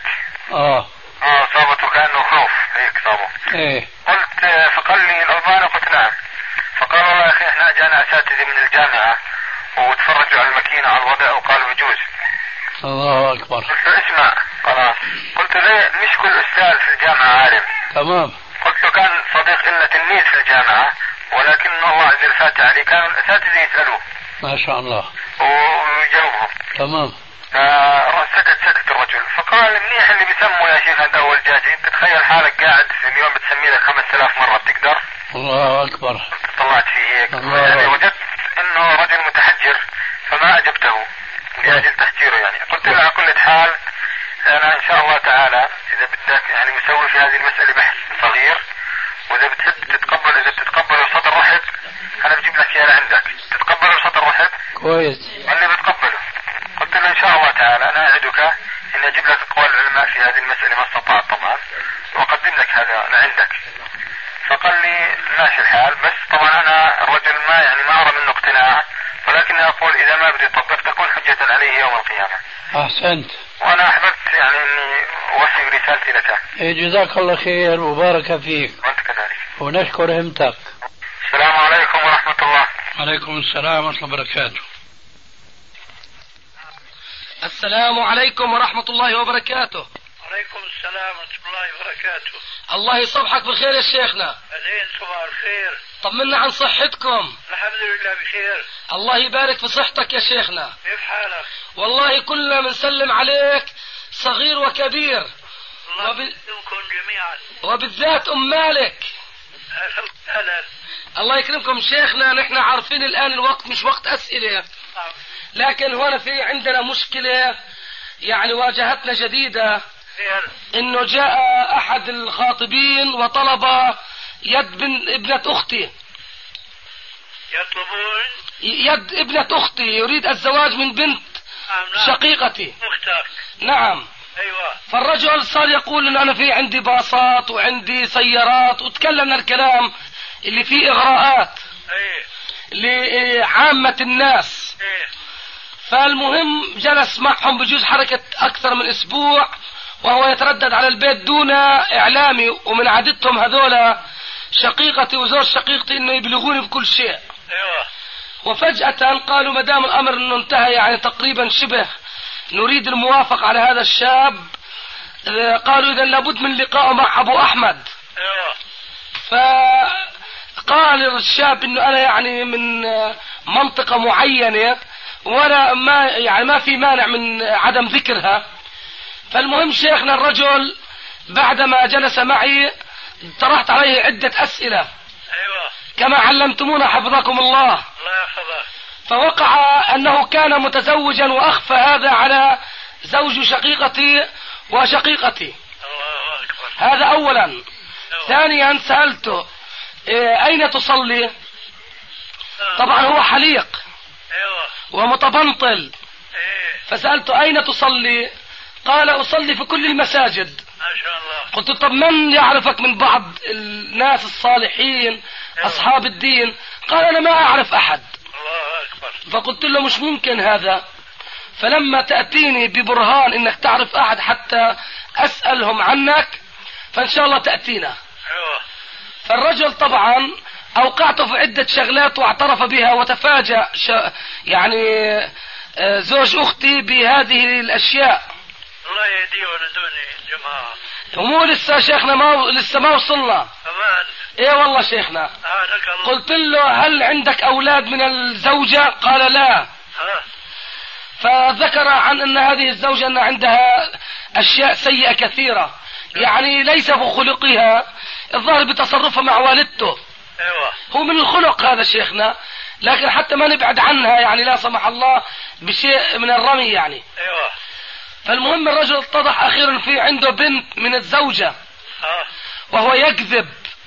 S2: صابته كانه خوف هيك صابه.
S1: ايه.
S2: قلت فقال لي الألباني، قلت نعم. فقال والله يا اخي احنا اجانا اساتذة من الجامعة وتفرجوا على الماكينة على الوضع وقالوا يجوز.
S1: الله اكبر.
S2: قلت له اسمع خلاص. قلت له مش كل استاذ في الجامعة عالم.
S1: تمام.
S2: قلت له كان صديق لنا تلميذ في الجامعة ولكن الله عز وجل فاتح عليه، كانوا الاساتذة يسألوه.
S1: ما شاء الله.
S2: ويجاوبهم.
S1: تمام.
S2: سكت الرجل. فقال منيح اللي بيسموا يا شيخ عند اول جاجي، انت تخيل حالك قاعد في اليوم بتسمي لك 5000 مرة بتقدر؟
S1: الله اكبر.
S2: طلعت فيه هيك يعني وجدت انه رجل متحجر فما اجبته لاجل تحجيره. يعني قلت له على كل حال انا ان شاء الله تعالى اذا بدك يعني مسوي في هذه المسألة بحث صغير، واذا بتحب تتقبل، اذا بتتقبل صدر رحب انا بجيب لك اياه لعندك. تتقبل صدر رحب؟
S1: كويس.
S2: قال لي بتقبله. قلت له ان شاء الله تعالى انا اعدك ان اجيب لك اقوال العلماء في هذه المسألة ما استطعت طبعا واقدم لك هذا لعندك. فقال لي ماشي الحال، بس طبعا انا الرجل ما ارى منه اقتناع، ولكني اقول اذا ما بدي اطبق تكون حجة عليه يوم القيامة.
S1: احسنت.
S2: وانا احببت يعني اني اوصي برسالتي لك.
S1: جزاك الله خير وبارك فيك.
S2: وانت كذلك.
S1: ونشكر همتك.
S2: السلام عليكم ورحمة الله.
S1: وعليكم السلام ورحمة الله وبركاته.
S7: السلام عليكم ورحمة الله وبركاته.
S8: وعليكم السلام ورحمة الله وبركاته.
S7: الله يصبحك بالخير يا شيخنا.
S8: أهلين صباح الخير.
S7: طمنا عن صحتكم.
S8: الحمد لله بخير.
S7: الله يبارك في صحتك يا شيخنا.
S8: كيف حالك؟
S7: والله كلنا بنسلم عليك صغير وكبير.
S8: الله يكرمكم جميعا.
S7: وبالذات أم مالك.
S8: أهلا.
S7: الله يكرمكم شيخنا، نحن عارفين الآن الوقت مش وقت أسئلة، لكن هنا في عندنا مشكلة يعني واجهتنا جديدة، إنه جاء أحد الخاطبين وطلب يد ابنة أختي.
S8: يطلبون
S7: يد ابنة أختي يريد الزواج من بنت شقيقتي.
S8: أختك.
S7: نعم.
S8: أيوة.
S7: فالرجل صار يقول إن أنا في عندي باصات وعندي سيارات، وتكلمنا الكلام اللي فيه إغراءات لعامة الناس. فالمهم جلس معهم بجوز حركة أكثر من أسبوع وهو يتردد على البيت دون إعلامي، ومن عادتهم هذولا شقيقتي وزوج شقيقتي إنه يبلغوني بكل شيء. وفجأة قالوا ما دام الأمر إنه انتهى يعني تقريبا شبه نريد الموافقة على هذا الشاب، قالوا إذا لابد من لقائه مع أبو أحمد. فقال الشاب إنه أنا يعني من منطقة معينة ولا ما في مانع من عدم ذكرها. فالمهم شيخنا الرجل بعدما جلس معي طرحت عليه عدة أسئلة كما علمتمونا حفظكم الله. فوقع أنه كان متزوجا وأخفى هذا على زوج شقيقتي وشقيقتي. هذا أولا. ثانيا سألته أين تصلي؟ طبعا هو حليق ومتبنطل. فسألته أين تصلي؟ قال أصلي في كل المساجد. قلت طب من يعرفك من بعض الناس الصالحين أصحاب الدين؟ قال أنا ما أعرف أحد. فقلت له مش ممكن هذا، فلما تأتيني ببرهان إنك تعرف أحد حتى أسألهم عنك فإن شاء الله تأتينا. فالرجل طبعا أوقعته في عدة شغلات واعترف بها، وتفاجأ يعني زوج أختي بهذه الأشياء.
S8: الله يهديهم دوني جماعة.
S7: ومو لسه شيخنا لسه ما وصلنا. ايه والله شيخنا. قلت له هل عندك أولاد من الزوجة؟ قال لا. فذكر عن أن هذه الزوجة أن عندها أشياء سيئة كثيرة، يعني ليس في خلقها، الظاهر بتصرفها مع والدته. هو من الخلق هذا شيخنا، لكن حتى ما نبعد عنها يعني لا سمح الله بشيء من الرمي يعني. فالمهم الرجل اتضح أخيرا في عنده بنت من الزوجة وهو يكذب.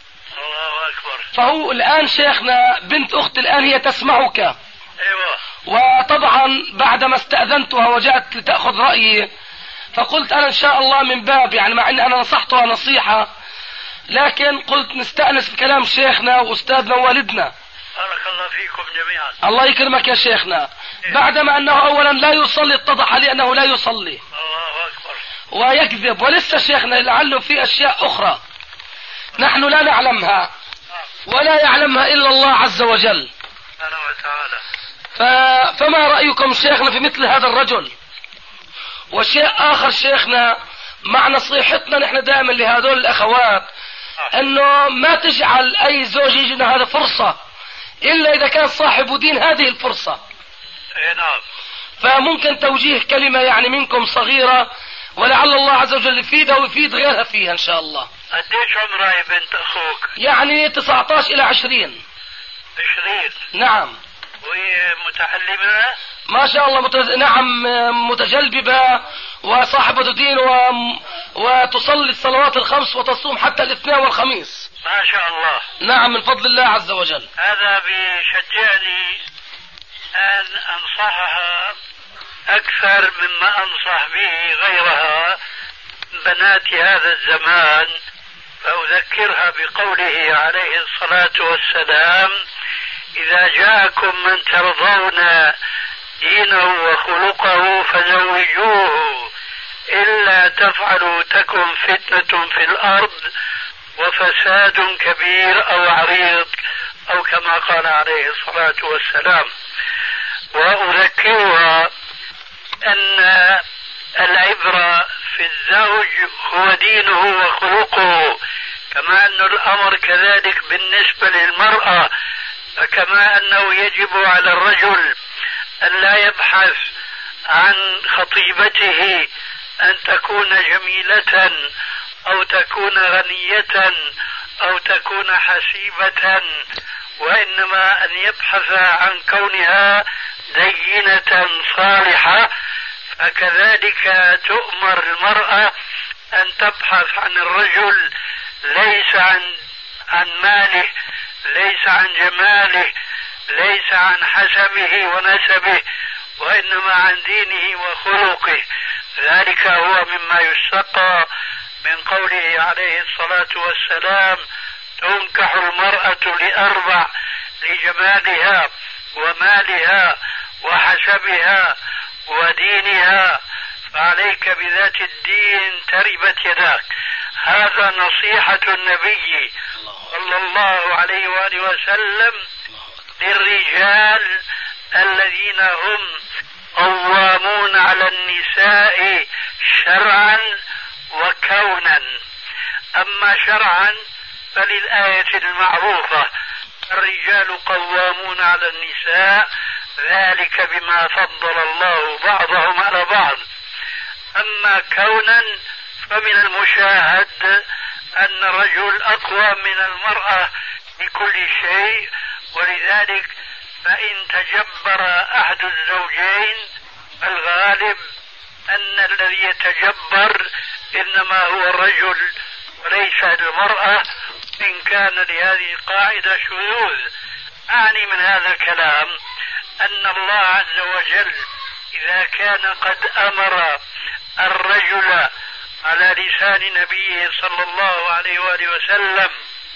S7: فهو الآن شيخنا بنت أختي الآن هي تسمعك. وطبعا بعدما استأذنتها وجاءت لتأخذ رأيي فقلت أنا إن شاء الله من باب يعني مع أن أنا نصحتها نصيحة، لكن قلت نستأنس بكلام شيخنا وأستاذنا ووالدنا.
S8: بارك الله فيكم جميعا.
S7: الله يكرمك يا شيخنا. بعدما أنه أولا لا يصلي اتضح لي أنه لا يصلي.
S8: الله أكبر.
S7: ويكذب، ولسه شيخنا لعله في أشياء أخرى نحن لا نعلمها ولا يعلمها إلا الله عز وجل. فما رأيكم شيخنا في مثل هذا الرجل؟ وشيء آخر شيخنا مع نصيحتنا نحن دائما لهذول الأخوات أنه ما تجعل أي زوج يجي هذا فرصة إلا إذا كان صاحب دين هذه الفرصة.
S8: نعم.
S7: فممكن توجيه كلمة يعني منكم صغيرة ولعل الله عز وجل يفيدها ويفيد غيرها فيها إن شاء الله.
S8: قديش عمرها يا بنت أخوك؟
S7: يعني 19 إلى 20.
S8: 20.
S7: نعم.
S8: وهي متعلمة؟
S7: ما شاء الله نعم متجلببة وصاحبة دين وتصلي الصلوات الخمس وتصوم حتى الاثنين والخميس.
S8: ما شاء الله.
S7: نعم من فضل الله عز وجل.
S8: هذا بيشجعني أن أنصحها أكثر مما أنصح به غيرها بنات هذا الزمان، فأذكرها بقوله عليه الصلاة والسلام: إذا جاءكم من ترضون دينه وخلقه فزوجوه، إلا تفعلوا تكن فتنة في الأرض وفساد كبير أو عريض، أو كما قال عليه الصلاة والسلام. وأذكرها أن العبرة في الزوج هو دينه وخلقه، كما أن الأمر كذلك بالنسبة للمرأة، فكما أنه يجب على الرجل أن لا يبحث عن خطيبته أن تكون جميلة أو تكون غنية أو تكون حسيبة، وإنما أن يبحث عن كونها دينة صالحة. فكذلك تؤمر المرأة أن تبحث عن الرجل ليس عن ماله، ليس عن جماله، ليس عن حسبه ونسبه وإنما عن دينه وخلقه. ذلك هو مما يستقى من قوله عليه الصلاة والسلام: تنكح المرأة لأربع: لجمالها ومالها وحسبها ودينها، فعليك بذات الدين تربت يداك. هذا نصيحة النبي صلى الله عليه وآله وسلم للرجال الذين هم قوامون على النساء شرعا وكونا. أما شرعا فللآية المعروفة: الرجال قوامون على النساء، ذلك بما فضل الله بعضهم على بعض. أما كونا فمن المشاهد أن الرجل أقوى من المرأة بكل شيء، ولذلك فإن تجبر أحد الزوجين الغالب أن الذي يتجبر إنما هو الرجل وليس المرأة، إن كان لهذه القاعدة شذوذ. أعني من هذا الكلام أن الله عز وجل إذا كان قد أمر الرجل على لسان نبيه صلى الله عليه وآله وسلم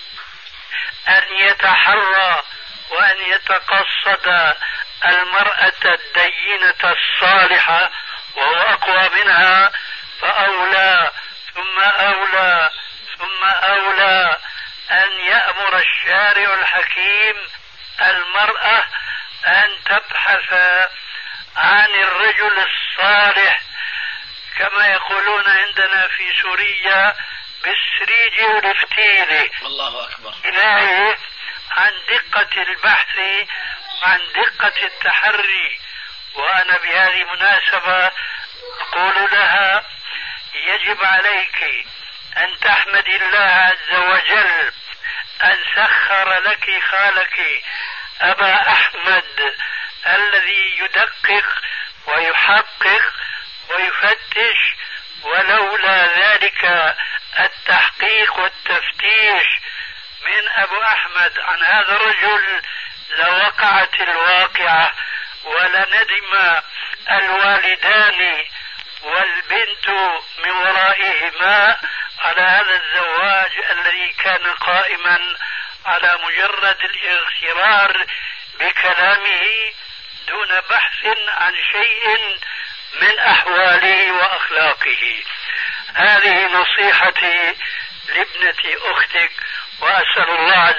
S8: أن يتحرى وأن يتقصد المرأة الدينة الصالحة وهو أقوى منها، فأولى ثم أولى ثم أولى أن يأمر الشارع الحكيم المرأة أن تبحث عن الرجل الصالح، كما يقولون عندنا في سوريا بالسريج والفتيل.
S7: الله أكبر.
S8: إلهي عن دقة البحث وعن دقة التحري. وأنا بهذه المناسبة أقول لها: يجب عليك أن تحمدي الله عز وجل أن سخر لك خالك أبا أحمد الذي يدقق ويحقق ويفتش، ولولا ذلك التحقيق والتفتيش من أبو أحمد عن هذا الرجل لوقعت الواقعة ولندم الوالدان والبنت من ورائهما على هذا الزواج الذي كان قائما على مجرد الاغترار بكلامه دون بحث عن شيء من أحواله وأخلاقه. هذه نصيحتي لابنة أختك، وأسأل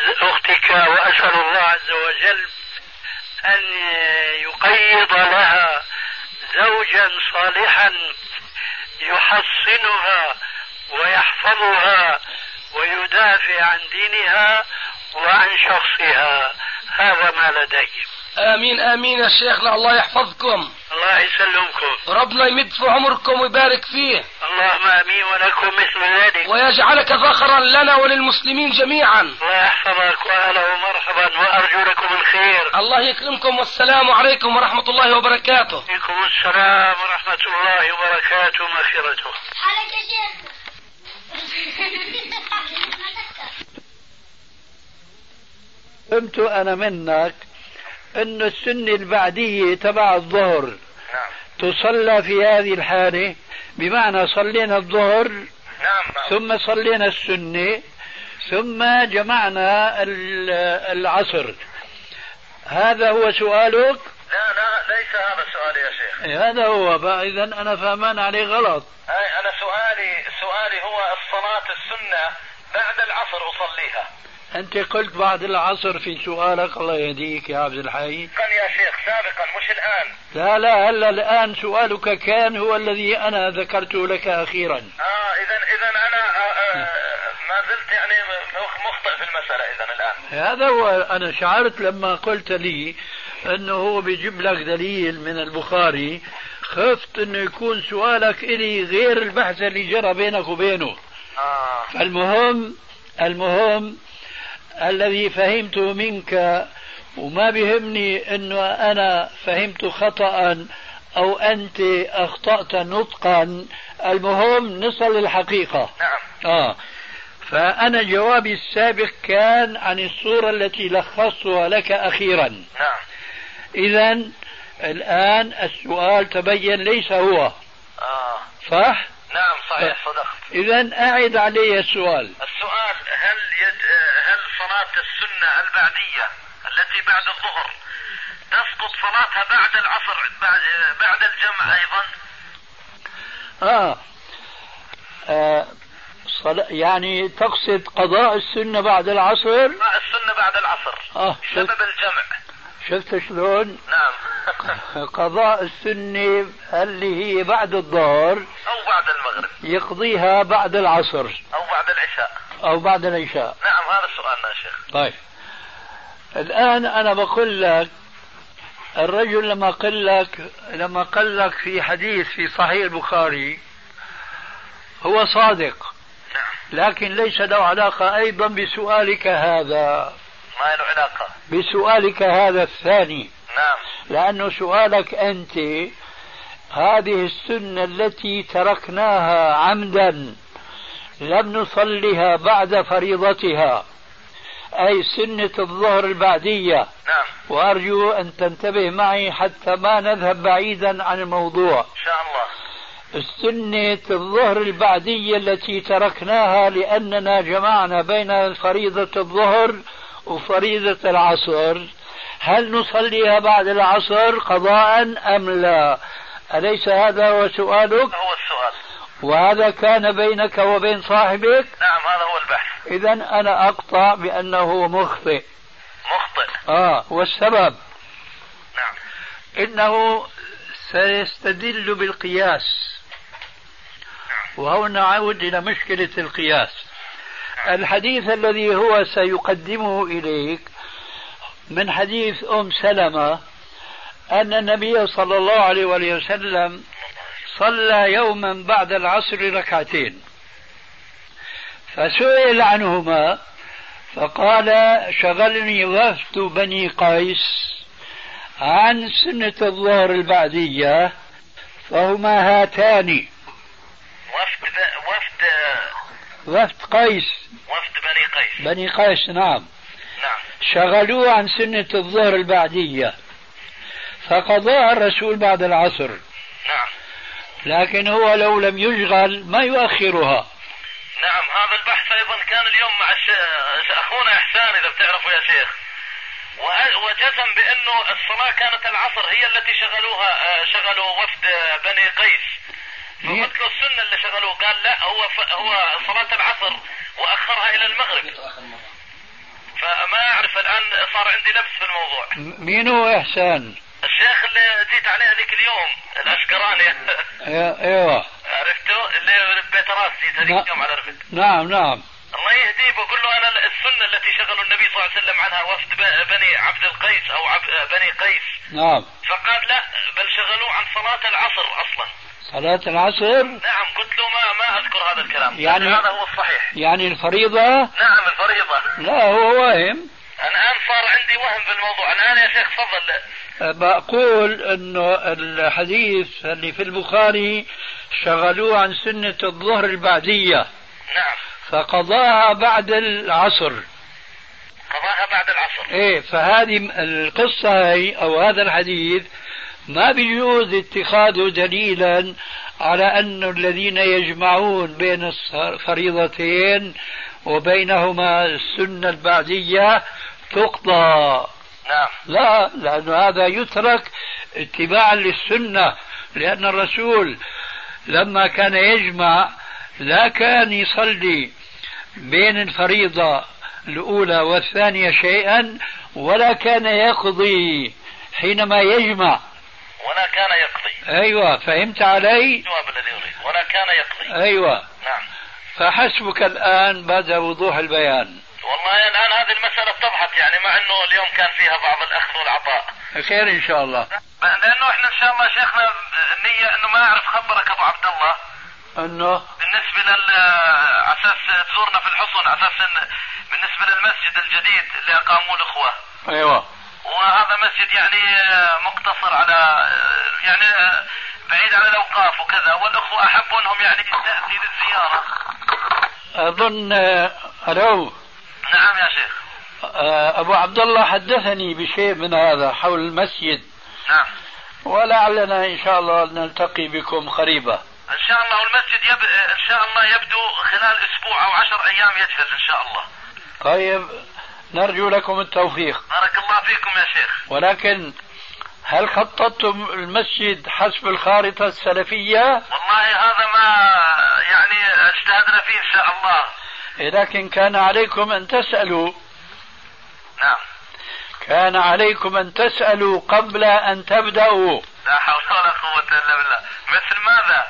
S8: الله عز وجل أن يقيض لها زوجا صالحا يحصنها ويحفظها ويدافع عن دينها وعن شخصها. هذا ما لدي.
S7: آمين آمين يا شيخنا، الله يحفظكم.
S8: الله يسلمكم.
S7: ربنا يمد في عمركم ويبارك فيه.
S8: اللهم آمين ولكم مثل ذلك.
S7: ويجعلك فخرا لنا وللمسلمين جميعا.
S8: الله يحفظك وأهلا ومرحبا وأرجو لكم الخير.
S7: الله يكرمكم، والسلام عليكم ورحمة الله وبركاته.
S8: عليكم السلام ورحمة الله وبركاته ومغفرته.
S3: حالك يا شيخ.
S1: فهمت أنا منك أن السنة البعدية تبع الظهر تصلى في هذه الحالة، بمعنى صلينا الظهر ثم صلينا السنة ثم جمعنا العصر. هذا هو سؤالك؟
S4: لا ليس هذا سؤالي يا شيخ.
S1: هذا هو. إذا أنا فهمان عليه غلط.
S4: أنا سؤالي هو الصلاة السنة بعد العصر أصليها.
S1: أنت قلت بعد العصر في سؤالك، الله يهديك يا عبد الحي.
S4: كان يا شيخ سابقا مش الآن.
S1: لا هلا الآن سؤالك كان هو الذي أنا ذكرته لك أخيرا.
S4: إذا أنا ما زلت يعني مخطئ في المسألة إذا الآن.
S1: هذا هو. أنا شعرت لما قلت لي أنه هو بيجيب لك دليل من البخاري، خفت أنه يكون سؤالك إلي غير البحث اللي جرى بينك وبينه. المهم الذي فهمته منك، وما بيهمني أنه أنا فهمت خطأ أو أنت أخطأت نطقا، المهم نصل للحقيقة.
S4: نعم.
S1: فأنا جوابي السابق كان عن الصورة التي لخصتها لك أخيرا.
S4: نعم.
S1: إذن الآن السؤال تبين ليس هو. صح؟
S4: نعم صحيح صدقت.
S1: إذن أعد علي السؤال.
S4: السؤال هل صلاة السنة البعدية التي بعد الظهر تسقط صلاتها بعد العصر بعد الجمع أيضا؟
S1: يعني تقصد قضاء السنة بعد العصر؟
S4: السنة بعد العصر سبب الجمع.
S1: شفت شلون؟
S4: نعم.
S1: قضاء السنة اللي هي بعد الظهر
S4: أو بعد المغرب
S1: يقضيها بعد العصر
S4: أو بعد العشاء.
S1: نعم
S4: هذا سؤالنا يا شيخ.
S1: طيب الآن أنا بقول لك الرجل لما قال لك في حديث في صحيح البخاري هو صادق، لكن ليس له علاقة أيضا بسؤالك هذا.
S4: ما له علاقة
S1: بسؤالك هذا الثاني.
S4: نعم.
S1: لأنه سؤالك أنت هذه السنة التي تركناها عمدا لم نصلها بعد فريضتها، أي سنة الظهر البعدية.
S4: نعم.
S1: وأرجو أن تنتبه معي حتى ما نذهب بعيدا عن الموضوع.
S4: إن شاء الله.
S1: السنة الظهر البعدية التي تركناها لأننا جمعنا بين فريضة الظهر وفريضة العصر، هل نصليها بعد العصر قضاء أم لا؟ أليس هذا هو سؤالك؟
S4: هو السؤال.
S1: وهذا كان بينك وبين صاحبك؟
S4: نعم هذا هو البحث.
S1: إذن أنا أقطع بأنه مخطئ. والسبب
S4: نعم
S1: إنه سيستدل بالقياس. وهنا نعود إلى مشكلة القياس. الحديث الذي هو سيقدمه إليك من حديث أم سلمة أن النبي صلى الله عليه وسلم صلى يوما بعد العصر ركعتين، فسئل عنهما فقال شغلني وفد بني قيس عن سنة الظهر البعدية فهما هاتان. وفد قيس.
S4: وفد بني قيس.
S1: بني قيس نعم. شغلوه عن سنة الظهر البعدية فقضاها الرسول بعد العصر.
S4: نعم.
S1: لكن هو لو لم يشغل ما يؤخرها.
S4: نعم هذا البحث أيضا كان اليوم مع أخونا إحسان إذا بتعرفوا يا شيخ، وجزم بأنه الصلاة كانت العصر هي التي شغلوا وفد بني قيس. فمثل السنة اللي شغلوه قال لا هو صلاة العصر وأخرها إلى المغرب. فما أعرف الآن صار عندي لبس في الموضوع.
S1: مين هو إحسان؟
S4: الشيخ اللي جيت عليه هذيك اليوم الأشقراني.
S1: ايوه
S4: عرفته اللي بيت راس جيت هذيك اليوم على رفد.
S1: نعم.
S4: الله يهديه بقول له أنا السنة التي شغلوا النبي صلى الله عليه وسلم عنها وفد بني عبد القيس أو بني قيس.
S1: نعم.
S4: فقال لا بل شغلوه عن صلاة العصر أصلا.
S1: صلاة العصر؟ نعم.
S4: قلت له ما أذكر هذا الكلام.
S1: يعني
S4: هذا هو الصحيح.
S1: يعني الفريضة؟
S4: نعم الفريضة.
S1: لا هو واهم.
S4: الآن صار عندي وهم في الموضوع. الآن يا شيخ تفضل.
S1: بقول انه الحديث اللي في البخاري شغلوه عن سنة الظهر البعدية.
S4: نعم.
S1: فقضاها بعد العصر. ايه فهذه القصة هي او هذا الحديث ما بيجوز اتخاذه دليلا على أن الذين يجمعون بين الفريضتين وبينهما السنة البعدية تقضى.
S4: نعم.
S1: لا لأن هذا يترك اتباعا للسنة، لأن الرسول لما كان يجمع لا كان يصلي بين الفريضة الأولى والثانية شيئا ولا كان يقضي حينما يجمع
S4: ولا كان يقضي.
S1: أيوة فهمت علي؟
S4: الجواب الذي أريد ولا كان يقضي.
S1: أيوة.
S4: نعم.
S1: فحسبك الآن بعد وضوح البيان.
S4: والله الآن هذه المسألة اتضحت يعني مع أنه اليوم كان فيها بعض الأخذ والعطاء.
S1: خير إن شاء الله.
S4: لأنه إحنا إن شاء الله شيخنا النية أنه ما أعرف خبرك أبو عبد الله
S1: أنه
S4: بالنسبة أساس تزورنا في الحصن أساس بالنسبة للمسجد الجديد اللي أقاموه الأخوة.
S1: أيوة.
S4: وهذا مسجد يعني مقتصر على يعني بعيد عن الأوقاف وكذا، والأخوة أحبوا أنهم يعني تأتي للزيارة
S1: أظن ألو.
S4: نعم يا شيخ.
S1: أبو عبد الله حدثني بشيء من هذا حول المسجد.
S4: نعم.
S1: ولعلنا إن شاء الله نلتقي بكم قريبا.
S4: إن شاء الله. والمسجد إن شاء الله يبدو خلال أسبوع أو 10 أيام يجهز إن شاء الله.
S1: طيب نرجو لكم التوفيق.
S4: بارك الله فيكم يا شيخ.
S1: ولكن هل خططتم المسجد حسب الخارطة السلفية؟
S4: والله هذا ما يعني اجتهدنا فيه إن شاء الله.
S1: لكن كان عليكم أن تسألوا.
S4: نعم.
S1: كان عليكم أن تسألوا قبل أن تبدأوا.
S4: لا حول ولا قوة إلا بالله. مثل ماذا؟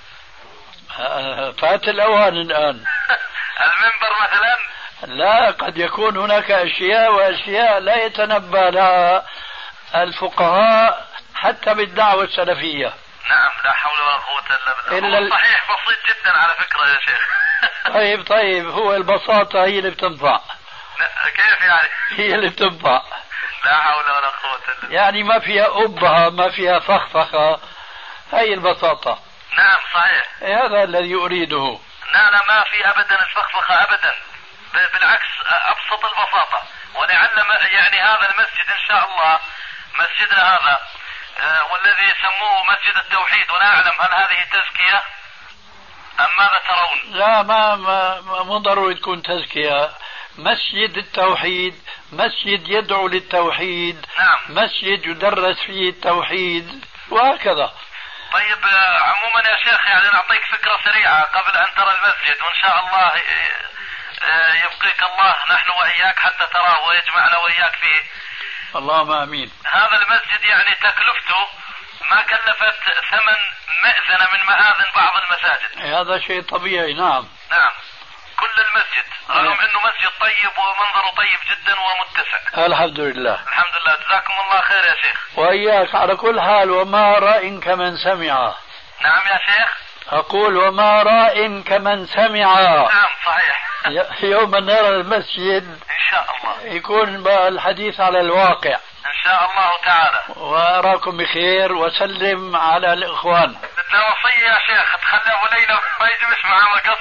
S1: فات الأوان الآن.
S4: المنبر مثلا؟
S1: لا، قد يكون هناك أشياء وأشياء لا يتنبأ لها الفقهاء حتى بالدعوة السلفية.
S4: نعم. لا حول ولا قوة إلا بالله. صحيح بسيط جدا على فكرة يا شيخ.
S1: طيب هو البساطة هي اللي بتنفع.
S4: كيف يعني؟
S1: هي اللي بتنفع.
S4: لا حول ولا قوة إلا بالله.
S1: يعني ما فيها أبهة، ما فيها فخفخة، هي البساطة.
S4: نعم صحيح.
S1: هذا الذي أريده.
S4: لا ما في أبدا الفخفخة أبدا، بالعكس أبسط البساطة. ولعل يعني هذا المسجد إن شاء الله مسجدنا هذا والذي يسموه مسجد التوحيد، ولا أعلم هل هذه تزكية أم ماذا ترون؟
S1: لا مو ضروري تكون تزكية. مسجد التوحيد مسجد يدعو للتوحيد.
S4: نعم.
S1: مسجد يدرس فيه التوحيد وهكذا.
S4: طيب عموما يا شيخ يعني نعطيك فكرة سريعة قبل أن ترى المسجد، وإن شاء الله يبقيك الله نحن وإياك حتى تراه ويجمعنا وإياك فيه.
S1: اللهم آمين.
S4: هذا المسجد يعني تكلفته ما كلفت ثمن مئذنة من مآذن بعض المساجد.
S1: هذا شيء طبيعي. نعم.
S4: نعم كل المسجد رغم انه مسجد طيب ومنظره طيب جدا ومتسع.
S1: الحمد لله.
S4: الحمد لله. جزاكم الله خير يا شيخ.
S1: وإياك. على كل حال وما رأي كمن سمع.
S4: نعم يا شيخ.
S1: أقول وما رأي كمن سمع.
S4: نعم صحيح.
S1: يوم نرى المسجد
S4: إن شاء الله
S1: يكون الحديث على الواقع
S4: إن شاء الله تعالى.
S1: وأراكم بخير وسلم على الإخوان.
S4: بدنا وصية يا شيخ تخلى أبو ليلى ما يجيبش معه مقص.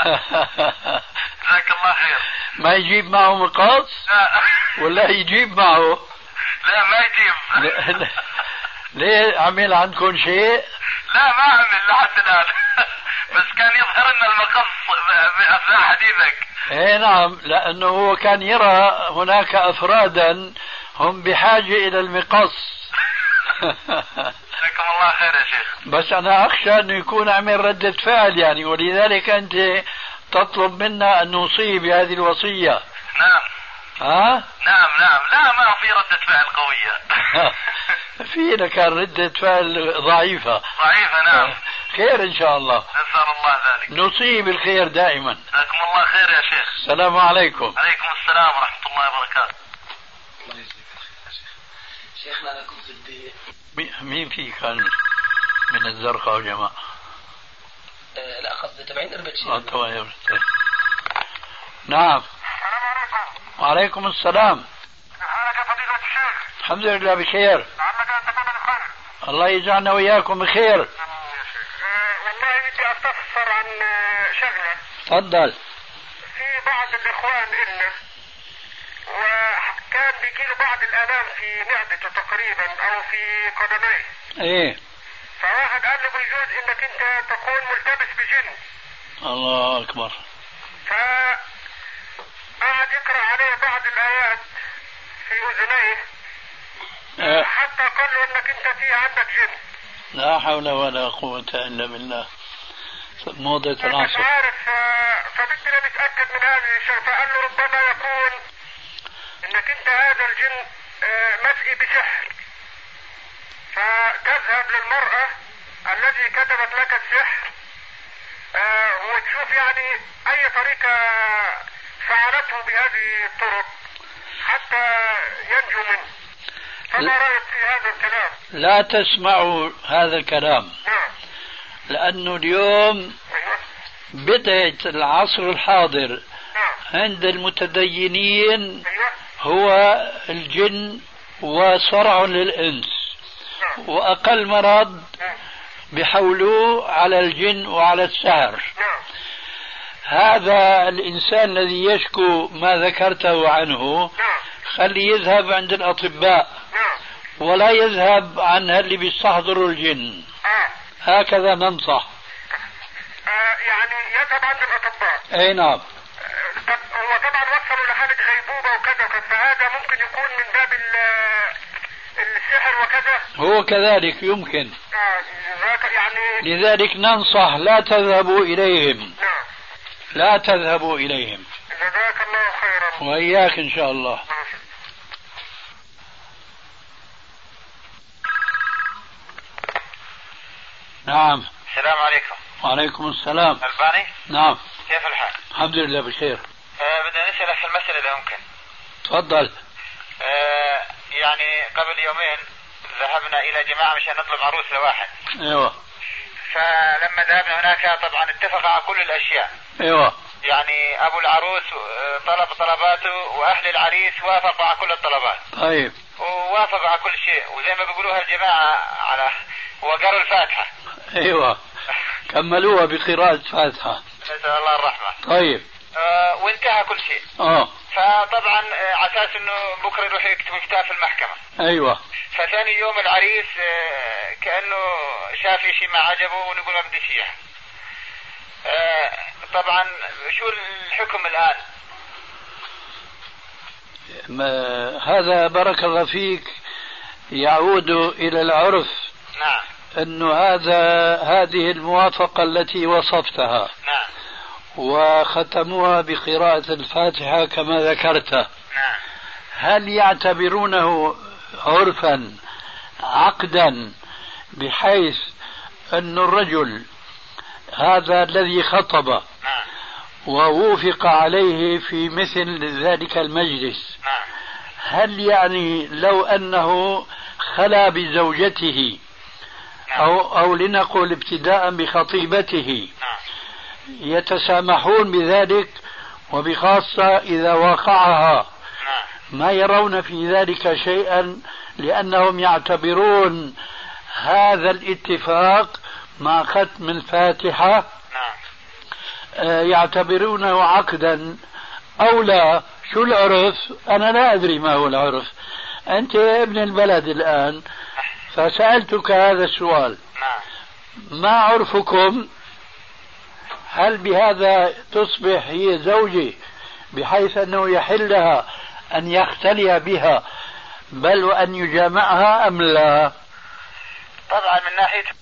S4: جزاك الله خير.
S1: ما يجيب معه مقص؟
S4: لا.
S1: ولا يجيب معه؟
S4: لا ما يجيب.
S1: ليه عمل عندكم شيء؟
S4: لا ما عمل لحد الآن. بس كان يظهر لنا المقص بأثناء حديثك.
S1: ايه نعم، لأنه هو كان يرى هناك أفرادا هم بحاجة إلى المقص.
S4: جزاكم الله خير يا شيخ.
S1: بس أنا أخشى أنه يكون عمل ردة فعل يعني، ولذلك أنت تطلب منا أن نوصي بهذه الوصية.
S4: نعم.
S1: ها؟
S4: نعم. لا ما في ردة فعل قوية.
S1: فينا كان ردة فعل ضعيفة.
S4: نعم.
S1: خير إن شاء الله.
S4: نسأل الله ذلك.
S1: نصيب الخير دائما.
S4: جزاكم الله خير يا شيخ.
S1: السلام عليكم.
S4: عليكم السلام ورحمة الله وبركاته.
S6: شيخنا أنا كنت بدي.
S1: مين في كان من الزرقاء وجماعة؟
S6: لا أخذ تبعين أربع
S1: نعم. وعليكم السلام.
S2: حالك فضيلة الشيخ؟
S1: الحمد لله بخير.
S2: لعلك أن تكون بخير.
S1: الله يجعلنا وإياكم بخير.
S2: والله بدي أستفسر عن شغلة.
S1: تفضل.
S2: في بعض الإخوان إلنا وكان بيجيله بعض الآلام في معدته تقريبا أو في قدميه.
S1: إيه.
S2: فواحد قال له بيجوز إنك أنت تكون ملتبس بجن.
S1: الله أكبر.
S2: فقعد يقرأ عليه بعض الآيات في أذنيه حتى قال له إنك أنت في عندك جن.
S1: لا حول ولا قوة إلا بالله. موضة العصر.
S2: مش عارف. فبدنا نتأكد من هذه الشيء. فقال له ربما يكون إنك أنت هذا الجن مسئي بسحر، فتذهب للمرأة التي كتبت لك السحر وتشوف يعني أي طريقة فعلته بهذه الطرق حتى ينجو منه. فما رأيك في هذا الكلام؟
S1: لا تسمعوا هذا الكلام.
S2: نعم.
S1: لأنه اليوم بداية العصر الحاضر عند المتدينين هو الجن وصرع للإنس، وأقل مرض بحولوه على الجن وعلى السحر. هذا الإنسان الذي يشكو ما ذكرته عنه خلي يذهب عند الأطباء ولا يذهب عن اللي بيستحضروا الجن. هكذا ننصح.
S2: يعني يذهب عند الأطباء.
S1: أي نعم.
S2: هو طبعا وصلوا لحالة غيبوبة وكذا، فهذا ممكن يكون من باب السحر وكذا.
S1: هو كذلك يمكن.
S2: يعني
S1: لذلك ننصح لا تذهبوا إليهم. لا تذهبوا إليهم.
S2: جزاك الله خيرا.
S1: وإياك إن شاء الله. نعم.
S9: السلام عليكم.
S1: وعليكم السلام.
S9: ألباني؟
S1: نعم.
S9: كيف الحال؟
S1: الحمد لله بخير.
S9: بدنا نسألك في المسألة إذا ممكن.
S1: تفضل.
S9: يعني قبل يومين ذهبنا إلى جماعة مشان نطلب عروس لواحد.
S1: ايوه.
S9: فلما ذهبنا هناك طبعا اتفق على كل الأشياء.
S1: ايوه.
S9: يعني أبو العروس طلب طلباته وأهل العريس وافقوا على كل الطلبات.
S1: طيب.
S9: ووافقوا على كل شيء، وزي ما بيقولوها الجماعة على وقروا الفاتحة.
S1: ايوه. كملوها بقراءة فاتحة.
S9: نسأل الله الرحمة.
S1: طيب.
S9: وانتهى كل شيء. فطبعا على اساس انه بكره يروح يكتب كتاب في المحكمة.
S1: ايوه.
S9: فثاني يوم العريس كأنه شاف شيء ما عجبه ونقول ما بديش اياه. طبعا شو الحكم الآن؟
S1: هذا بارك الله فيك يعود إلى العرف.
S9: نعم.
S1: أنه هذه الموافقة التي وصفتها.
S9: نعم.
S1: وختموها بقراءة الفاتحة كما ذكرت.
S9: نعم.
S1: هل يعتبرونه عرفا عقدا بحيث أن الرجل هذا الذي خطب
S9: نعم.
S1: ووافق عليه في مثل ذلك المجلس،
S9: نعم.
S1: هل يعني لو أنه خلا بزوجته أو لنقل ابتداء بخطيبته يتسامحون بذلك، وبخاصة إذا وقعها ما يرون في ذلك شيئا لأنهم يعتبرون هذا الاتفاق مع ختم الفاتحة يعتبرونه عقدا أو لا؟ شو العرف؟ أنا لا أدري ما هو العرف. أنت ابن البلد الآن فسألتك هذا السؤال. ما عرفكم؟ هل بهذا تصبح هي زوجة بحيث أنه يحل لها أن يختلي بها بل وأن يجامعها أم لا؟
S9: طبعا من ناحية